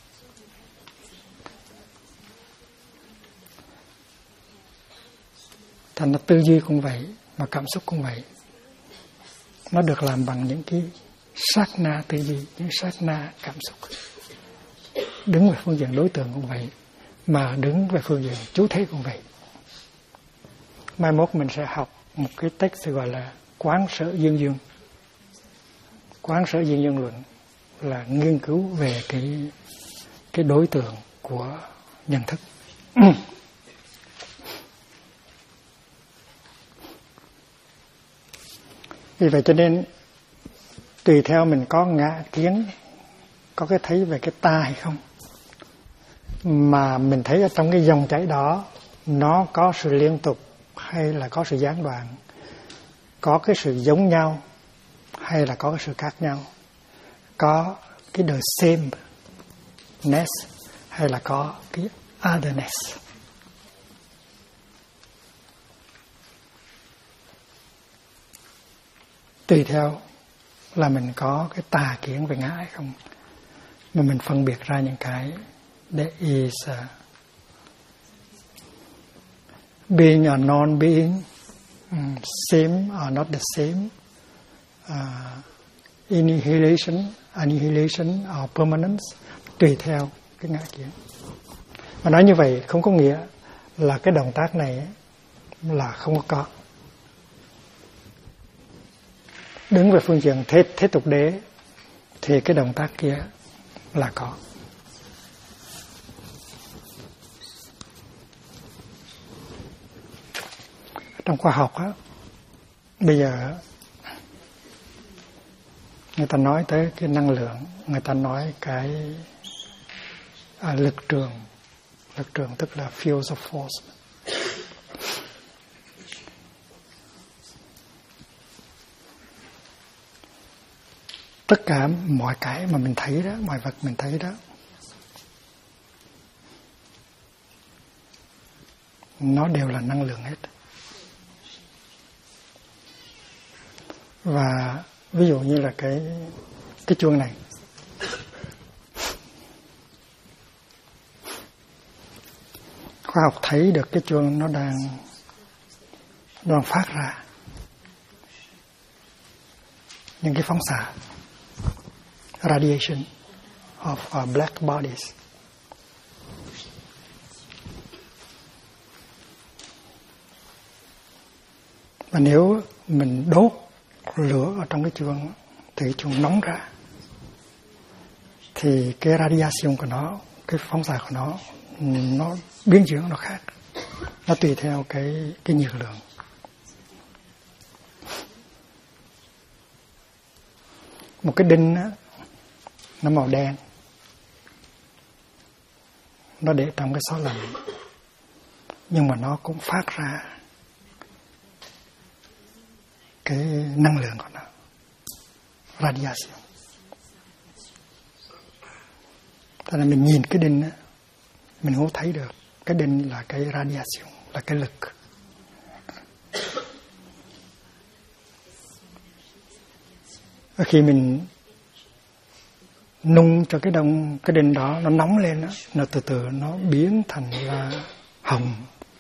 Thành ra tư duy cũng vậy, mà cảm xúc cũng vậy. Nó được làm bằng những cái sát na tư duy, những sát na cảm xúc. Đứng về phương diện đối tượng cũng vậy, mà đứng về phương diện chú thế cũng vậy. Mai mốt mình sẽ học một cái text gọi là Quán Sở Dương Dương. Quán Sở Dương Dương luận là nghiên cứu về cái đối tượng của nhận thức. Vì vậy cho nên tùy theo mình có ngã kiến, có cái thấy về cái ta hay không, mà mình thấy ở trong cái dòng chảy đó nó có sự liên tục hay là có sự gián đoạn, có cái sự giống nhau hay là có cái sự khác nhau, có cái the sameness hay là có cái otherness. Tùy theo là mình có cái tà kiến về ngã hay không, mà mình phân biệt ra những cái there is being or non-being, same or not the same, annihilation or permanence, tùy theo cái ngã kiến. Mà nói như vậy không có nghĩa là cái động tác này là không có. Đứng về phương diện thế tục đế thì cái động tác kia là có. Trong khoa học á, bây giờ người ta nói tới cái năng lượng, người ta nói cái lực trường tức là fields of force. Tất cả mọi cái mà mình thấy đó, mọi vật mình thấy đó, nó đều là năng lượng hết. Và ví dụ như là cái chuông này, khoa học thấy được cái chuông nó đang phát ra những cái phóng xạ, radiation of black bodies. Và nếu mình đốt lửa ở trong cái chuông thì cái chuông nóng ra, thì cái radiation của nó, cái phóng xạ của nó biến chuyển, nó khác, nó tùy theo cái nhiệt lượng. Một cái đinh á, nó màu đen, nó để trong cái xó lạnh, nhưng mà nó cũng phát ra cái năng lượng của nó, radiation. Thế là mình nhìn cái đinh á, mình không thấy được cái đinh là cái radiation, là cái lực. Và khi mình nung cho cái đinh đó nó nóng lên đó, nó từ từ nó biến thành là hồng.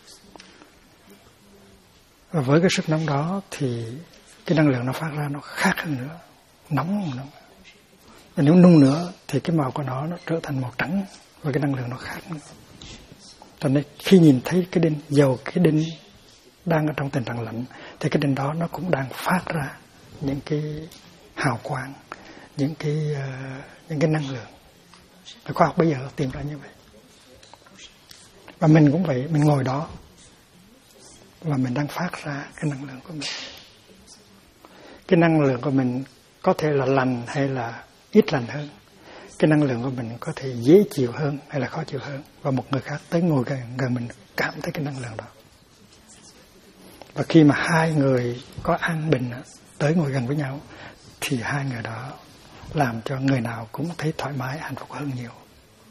Và với cái sức nóng đó thì cái năng lượng nó phát ra nó khác hơn nữa, nóng nữa. Và nếu nung nữa thì cái màu của nó trở thành màu trắng và cái năng lượng nó khác nữa. Cho nên khi nhìn thấy cái đinh, dầu cái đinh đang ở trong tình trạng lạnh, thì cái đinh đó nó cũng đang phát ra những cái hào quang, những cái năng lượng. Và khoa học bây giờ tìm ra như vậy. Và mình cũng vậy, mình ngồi đó và mình đang phát ra cái năng lượng của mình. Cái năng lượng của mình có thể là lành hay là ít lành hơn. Cái năng lượng của mình có thể dễ chịu hơn hay là khó chịu hơn. Và một người khác tới ngồi gần mình cảm thấy cái năng lượng đó. Và khi mà hai người có an bình tới ngồi gần với nhau, thì hai người đó làm cho người nào cũng thấy thoải mái, hạnh phúc hơn nhiều.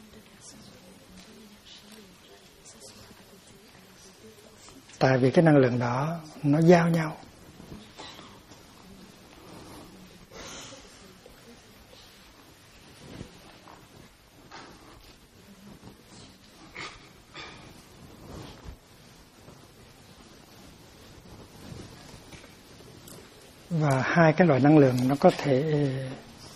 Tại vì cái năng lượng đó nó giao nhau. Và hai cái loại năng lượng nó có thể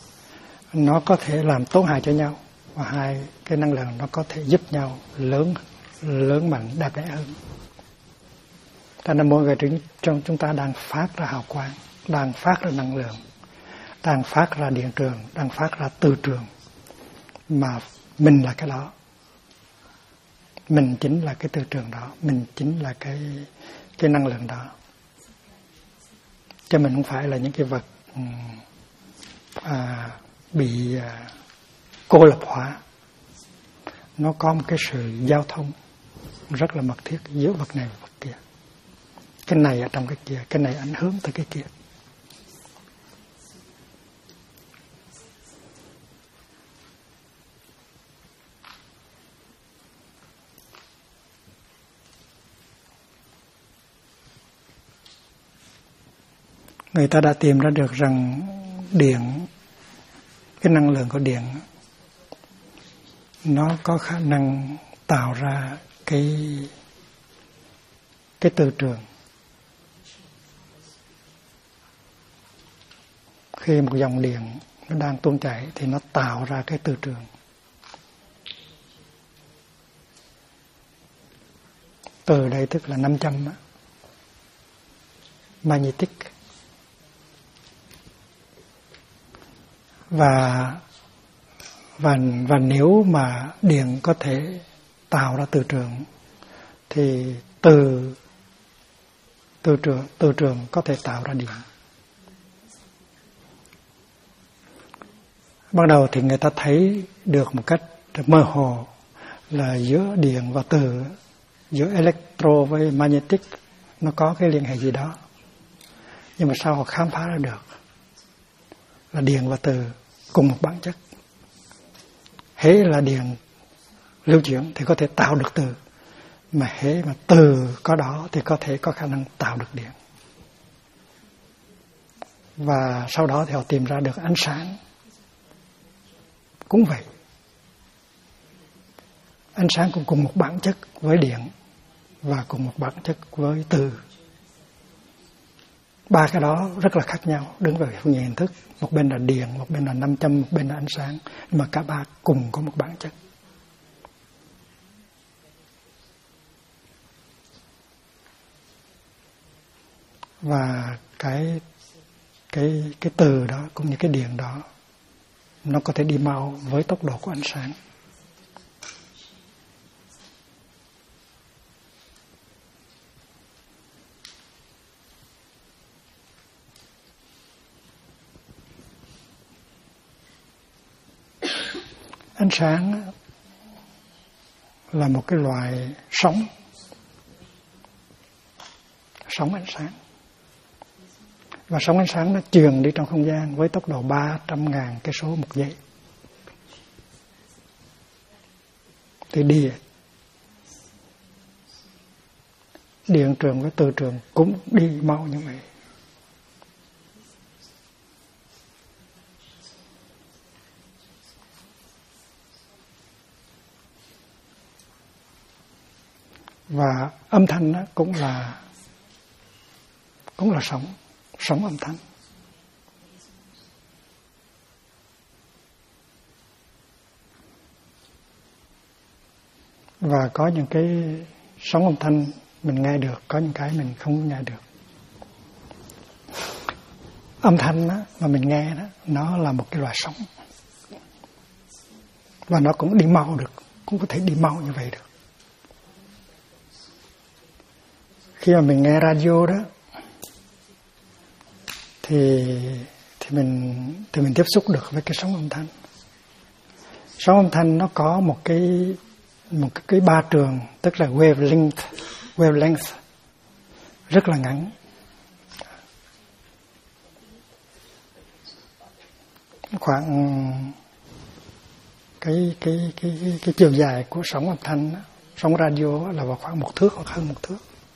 nó có thể làm tổn hại cho nhau, và hai cái năng lượng nó có thể giúp nhau lớn mạnh đẹp đẽ hơn. Cho nên mỗi người trong chúng ta đang phát ra hào quang, đang phát ra năng lượng, đang phát ra điện trường, đang phát ra từ trường, mà mình là cái đó, mình chính là cái từ trường đó, mình chính là cái năng lượng đó, chứ mình không phải là những cái vật bị cô lập hóa. Nó có một cái sự giao thông rất là mật thiết giữa vật này và vật kia. Cái này ở trong cái kia, cái này ảnh hưởng tới cái kia. Người ta đã tìm ra được rằng điện, cái năng lượng của điện, nó có khả năng tạo ra cái từ trường. Khi một dòng điện nó đang tuôn chảy thì nó tạo ra cái từ trường. Từ đây tức là 500 magnetic. Và nếu mà điện có thể tạo ra từ trường thì từ trường có thể tạo ra điện. Ban đầu thì người ta thấy được một cách mơ hồ là giữa điện và từ, giữa electro với magnetic nó có cái liên hệ gì đó. Nhưng mà sau họ khám phá ra được là điện và từ cùng một bản chất. Hễ là điện lưu chuyển thì có thể tạo được từ, mà hễ mà từ có đó thì có thể có khả năng tạo được điện. Và sau đó thì họ tìm ra được ánh sáng cũng vậy. Ánh sáng cũng cùng một bản chất với điện và cùng một bản chất với từ. Ba cái đó rất là khác nhau, đứng về phương diện hình thức. Một bên là điện, một bên là 500, một bên là ánh sáng. Nhưng mà cả ba cùng có một bản chất. Và cái từ đó cũng như cái điện đó, nó có thể đi mau với tốc độ của ánh sáng. Ánh sáng là một cái loại sóng ánh sáng. Và sóng ánh sáng nó truyền đi trong không gian với tốc độ 300.000 cây số một giây. Thì điện trường với từ trường cũng đi mau như vậy. Và âm thanh đó cũng là sóng âm thanh. Và có những cái sóng âm thanh mình nghe được, có những cái mình không nghe được. Âm thanh đó mà mình nghe đó, nó là một cái loại sóng. Và nó cũng đi mau được, cũng có thể đi mau như vậy được. Khi mà mình nghe radio đó thì mình tiếp xúc được với cái sóng âm thanh. Sóng âm thanh nó có một cái ba trường, tức là wavelength rất là ngắn. Khoảng cái chiều dài của sóng âm thanh, sóng radio là vào khoảng 1 thước hoặc hơn 1 thước.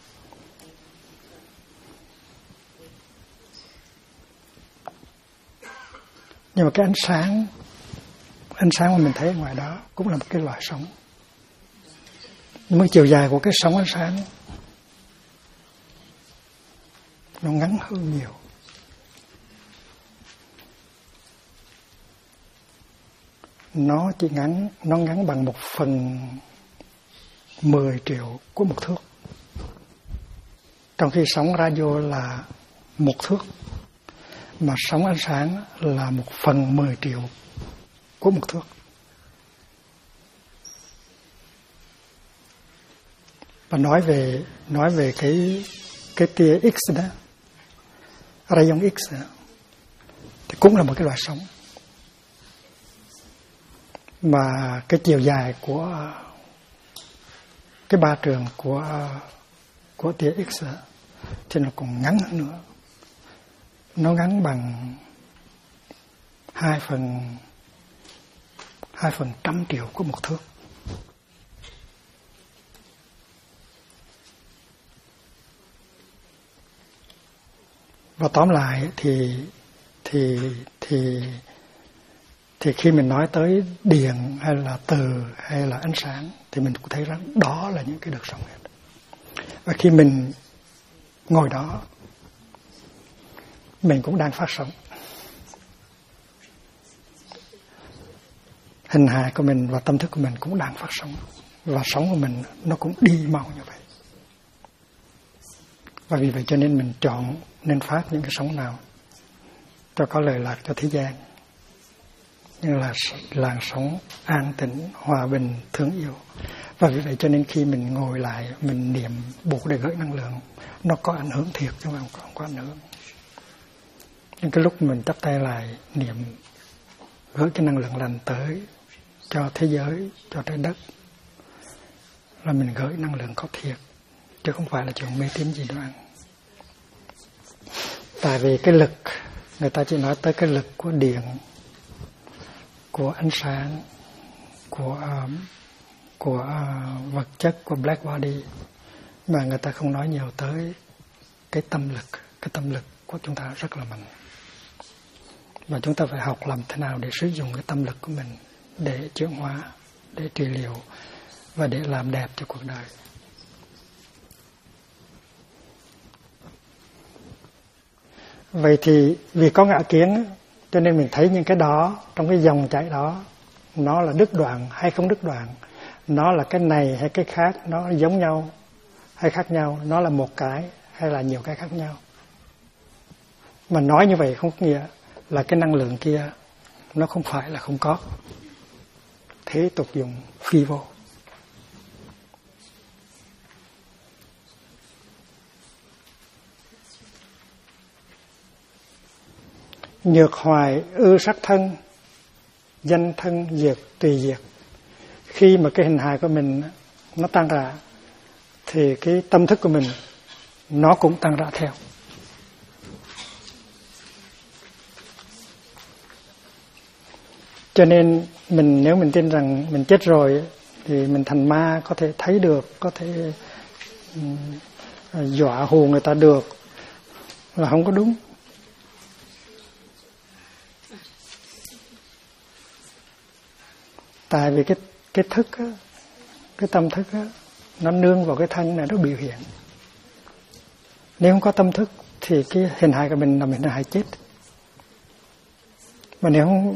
Nhưng mà cái ánh sáng mà mình thấy ở ngoài đó cũng là một cái loại sóng. Nhưng mà chiều dài của cái sóng ánh sáng nó ngắn hơn nhiều. nó ngắn bằng 1/10 triệu của một thước. Trong khi sóng radio là 1 thước, mà sóng ánh sáng là 1/10 triệu của 1 thước. Và nói về cái tia X đó, rayon X đó, thì cũng là một cái loại sóng, mà cái chiều dài của cái ba trường của tia X đó, thì nó còn ngắn hơn nữa. Nó ngắn bằng 2/100 triệu của 1 thước. Và tóm lại thì khi mình nói tới điện hay là từ hay là ánh sáng thì mình cũng thấy rằng đó là những cái được sống hết. Và khi mình ngồi đó, mình cũng đang phát sống. Hình hài của mình và tâm thức của mình cũng đang phát sống. Và sống của mình nó cũng đi mau như vậy. Và vì vậy cho nên mình chọn nên phát những cái sống nào cho có lời lạc cho thế gian, như là làn sóng an tĩnh, hòa bình, thương yêu. Và vì vậy cho nên khi mình ngồi lại, mình niệm buộc để gửi năng lượng, nó có ảnh hưởng thiệt chứ không có ảnh hưởng. Nhưng cái lúc mình chắp tay lại niệm gửi cái năng lượng lành tới cho thế giới, cho trái đất, là mình gửi năng lượng có thiệt, chứ không phải là chuyện mê tín gì đâu ăn. Tại vì cái lực, người ta chỉ nói tới cái lực của điện, của ánh sáng, của vật chất, của black body, mà người ta không nói nhiều tới cái tâm lực. Cái tâm lực của chúng ta rất là mạnh. Và chúng ta phải học làm thế nào để sử dụng cái tâm lực của mình để chuyển hóa, để trị liệu và để làm đẹp cho cuộc đời. Vậy thì vì có ngã kiến cho nên mình thấy những cái đó trong cái dòng chảy đó, nó là đứt đoạn hay không đứt đoạn, nó là cái này hay cái khác, nó giống nhau hay khác nhau, nó là một cái hay là nhiều cái khác nhau. Mà nói như vậy không có nghĩa là cái năng lượng kia nó không phải là không có, thế tục dụng phi vô. Nhược hoài ư sắc thân, danh thân diệt tùy diệt. Khi mà cái hình hài của mình nó tan rã thì cái tâm thức của mình nó cũng tan rã theo. Cho nên nếu mình tin rằng mình chết rồi thì mình thành ma, có thể thấy được, có thể dọa hù người ta được, là không có đúng. Tại vì cái thức á, cái tâm thức á, nó nương vào cái thân này nó biểu hiện. Nếu không có tâm thức thì cái hình hài của mình là hình hài chết. Mà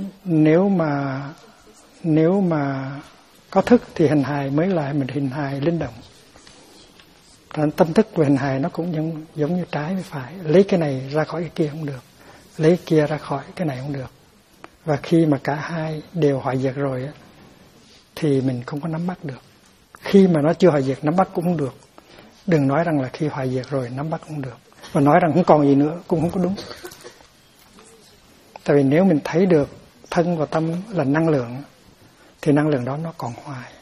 nếu mà có thức thì hình hài mới là mình hình hài linh động. Còn tâm thức của hình hài nó cũng giống như trái với phải, lấy cái này ra khỏi cái kia không được, lấy kia ra khỏi cái này không được. Và khi mà cả hai đều hoại diệt rồi á, thì mình không có nắm bắt được. Khi mà nó chưa hoại diệt nắm bắt cũng không được. Đừng nói rằng là khi hoại diệt rồi nắm bắt không được. Và nói rằng không còn gì nữa cũng không có đúng. Tại vì nếu mình thấy được thân và tâm là năng lượng thì năng lượng đó nó còn hoài.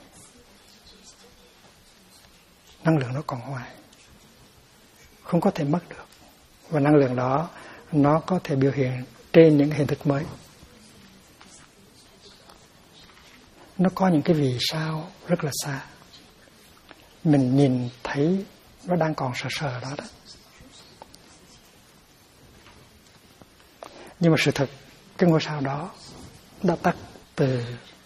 Năng lượng nó còn hoài, không có thể mất được. Và năng lượng đó nó có thể biểu hiện trên những hình thức mới. Nó có những cái vì sao rất là xa, mình nhìn thấy nó đang còn sờ đó. Nhưng mà sự thật cái ngôi sao đó đã tắt từ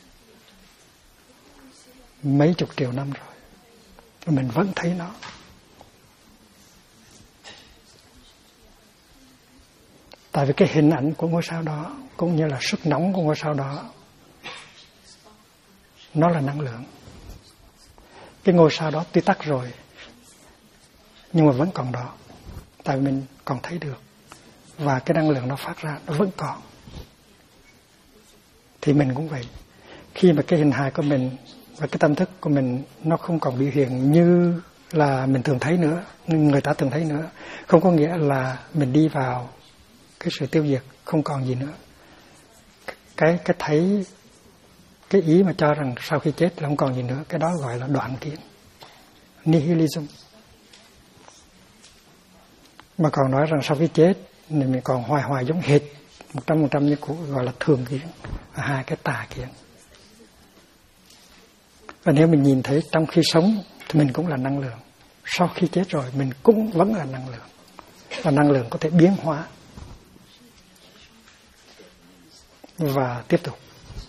mấy chục triệu năm rồi, mình vẫn thấy nó. Tại vì cái hình ảnh của ngôi sao đó cũng như là sức nóng của ngôi sao đó nó là năng lượng. Cái ngôi sao đó tuy tắt rồi nhưng mà vẫn còn đó, tại vì mình còn thấy được, và cái năng lượng nó phát ra nó vẫn còn. Thì mình cũng vậy, khi mà cái hình hài của mình và cái tâm thức của mình nó không còn biểu hiện như là mình thường thấy nữa, người ta thường thấy nữa, không có nghĩa là mình đi vào cái sự tiêu diệt, không còn gì nữa. Cái thấy, cái ý mà cho rằng sau khi chết là không còn gì nữa, cái đó gọi là đoạn kiến, nihilism. Mà còn nói rằng sau khi chết thì mình còn hoài giống hệt 100% như cũ, gọi là thường kiến, hai cái tà kiến. Và nếu mình nhìn thấy trong khi sống thì mình cũng là năng lượng, sau khi chết rồi mình cũng vẫn là năng lượng, và năng lượng có thể biến hóa và tiếp tục.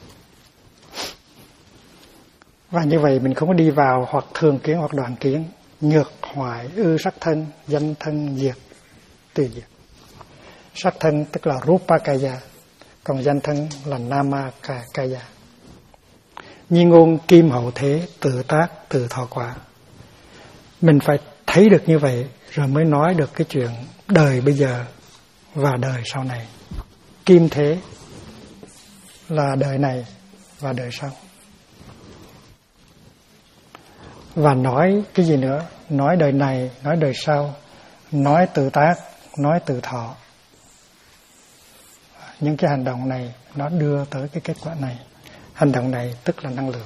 Và như vậy mình không có đi vào hoặc thường kiến hoặc đoạn kiến, nhược hoại ư sắc thân, danh thân diệt từ diệt. Sắc thân tức là Rupakaya, còn danh thân là Namakaya. Nhi ngôn kim hậu thế, tự tác tự thọ quả. Mình phải thấy được như vậy rồi mới nói được cái chuyện đời bây giờ và đời sau này. Kim thế là đời này và đời sau. Và nói cái gì nữa? Nói đời này, nói đời sau, nói tự tác, nói tự thọ. Những cái hành động này nó đưa tới cái kết quả này. Hành động này tức là năng lượng.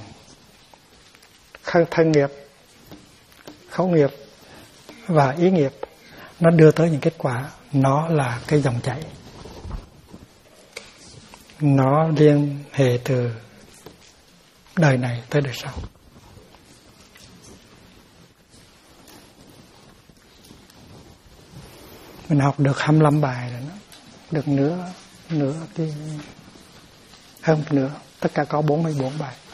Thân nghiệp, khẩu nghiệp và ý nghiệp nó đưa tới những kết quả. Nó là cái dòng chảy, nó liên hệ từ đời này tới đời sau. Mình học được 25 bài rồi đó, được nửa cái hơn nữa, tất cả có 44 bài.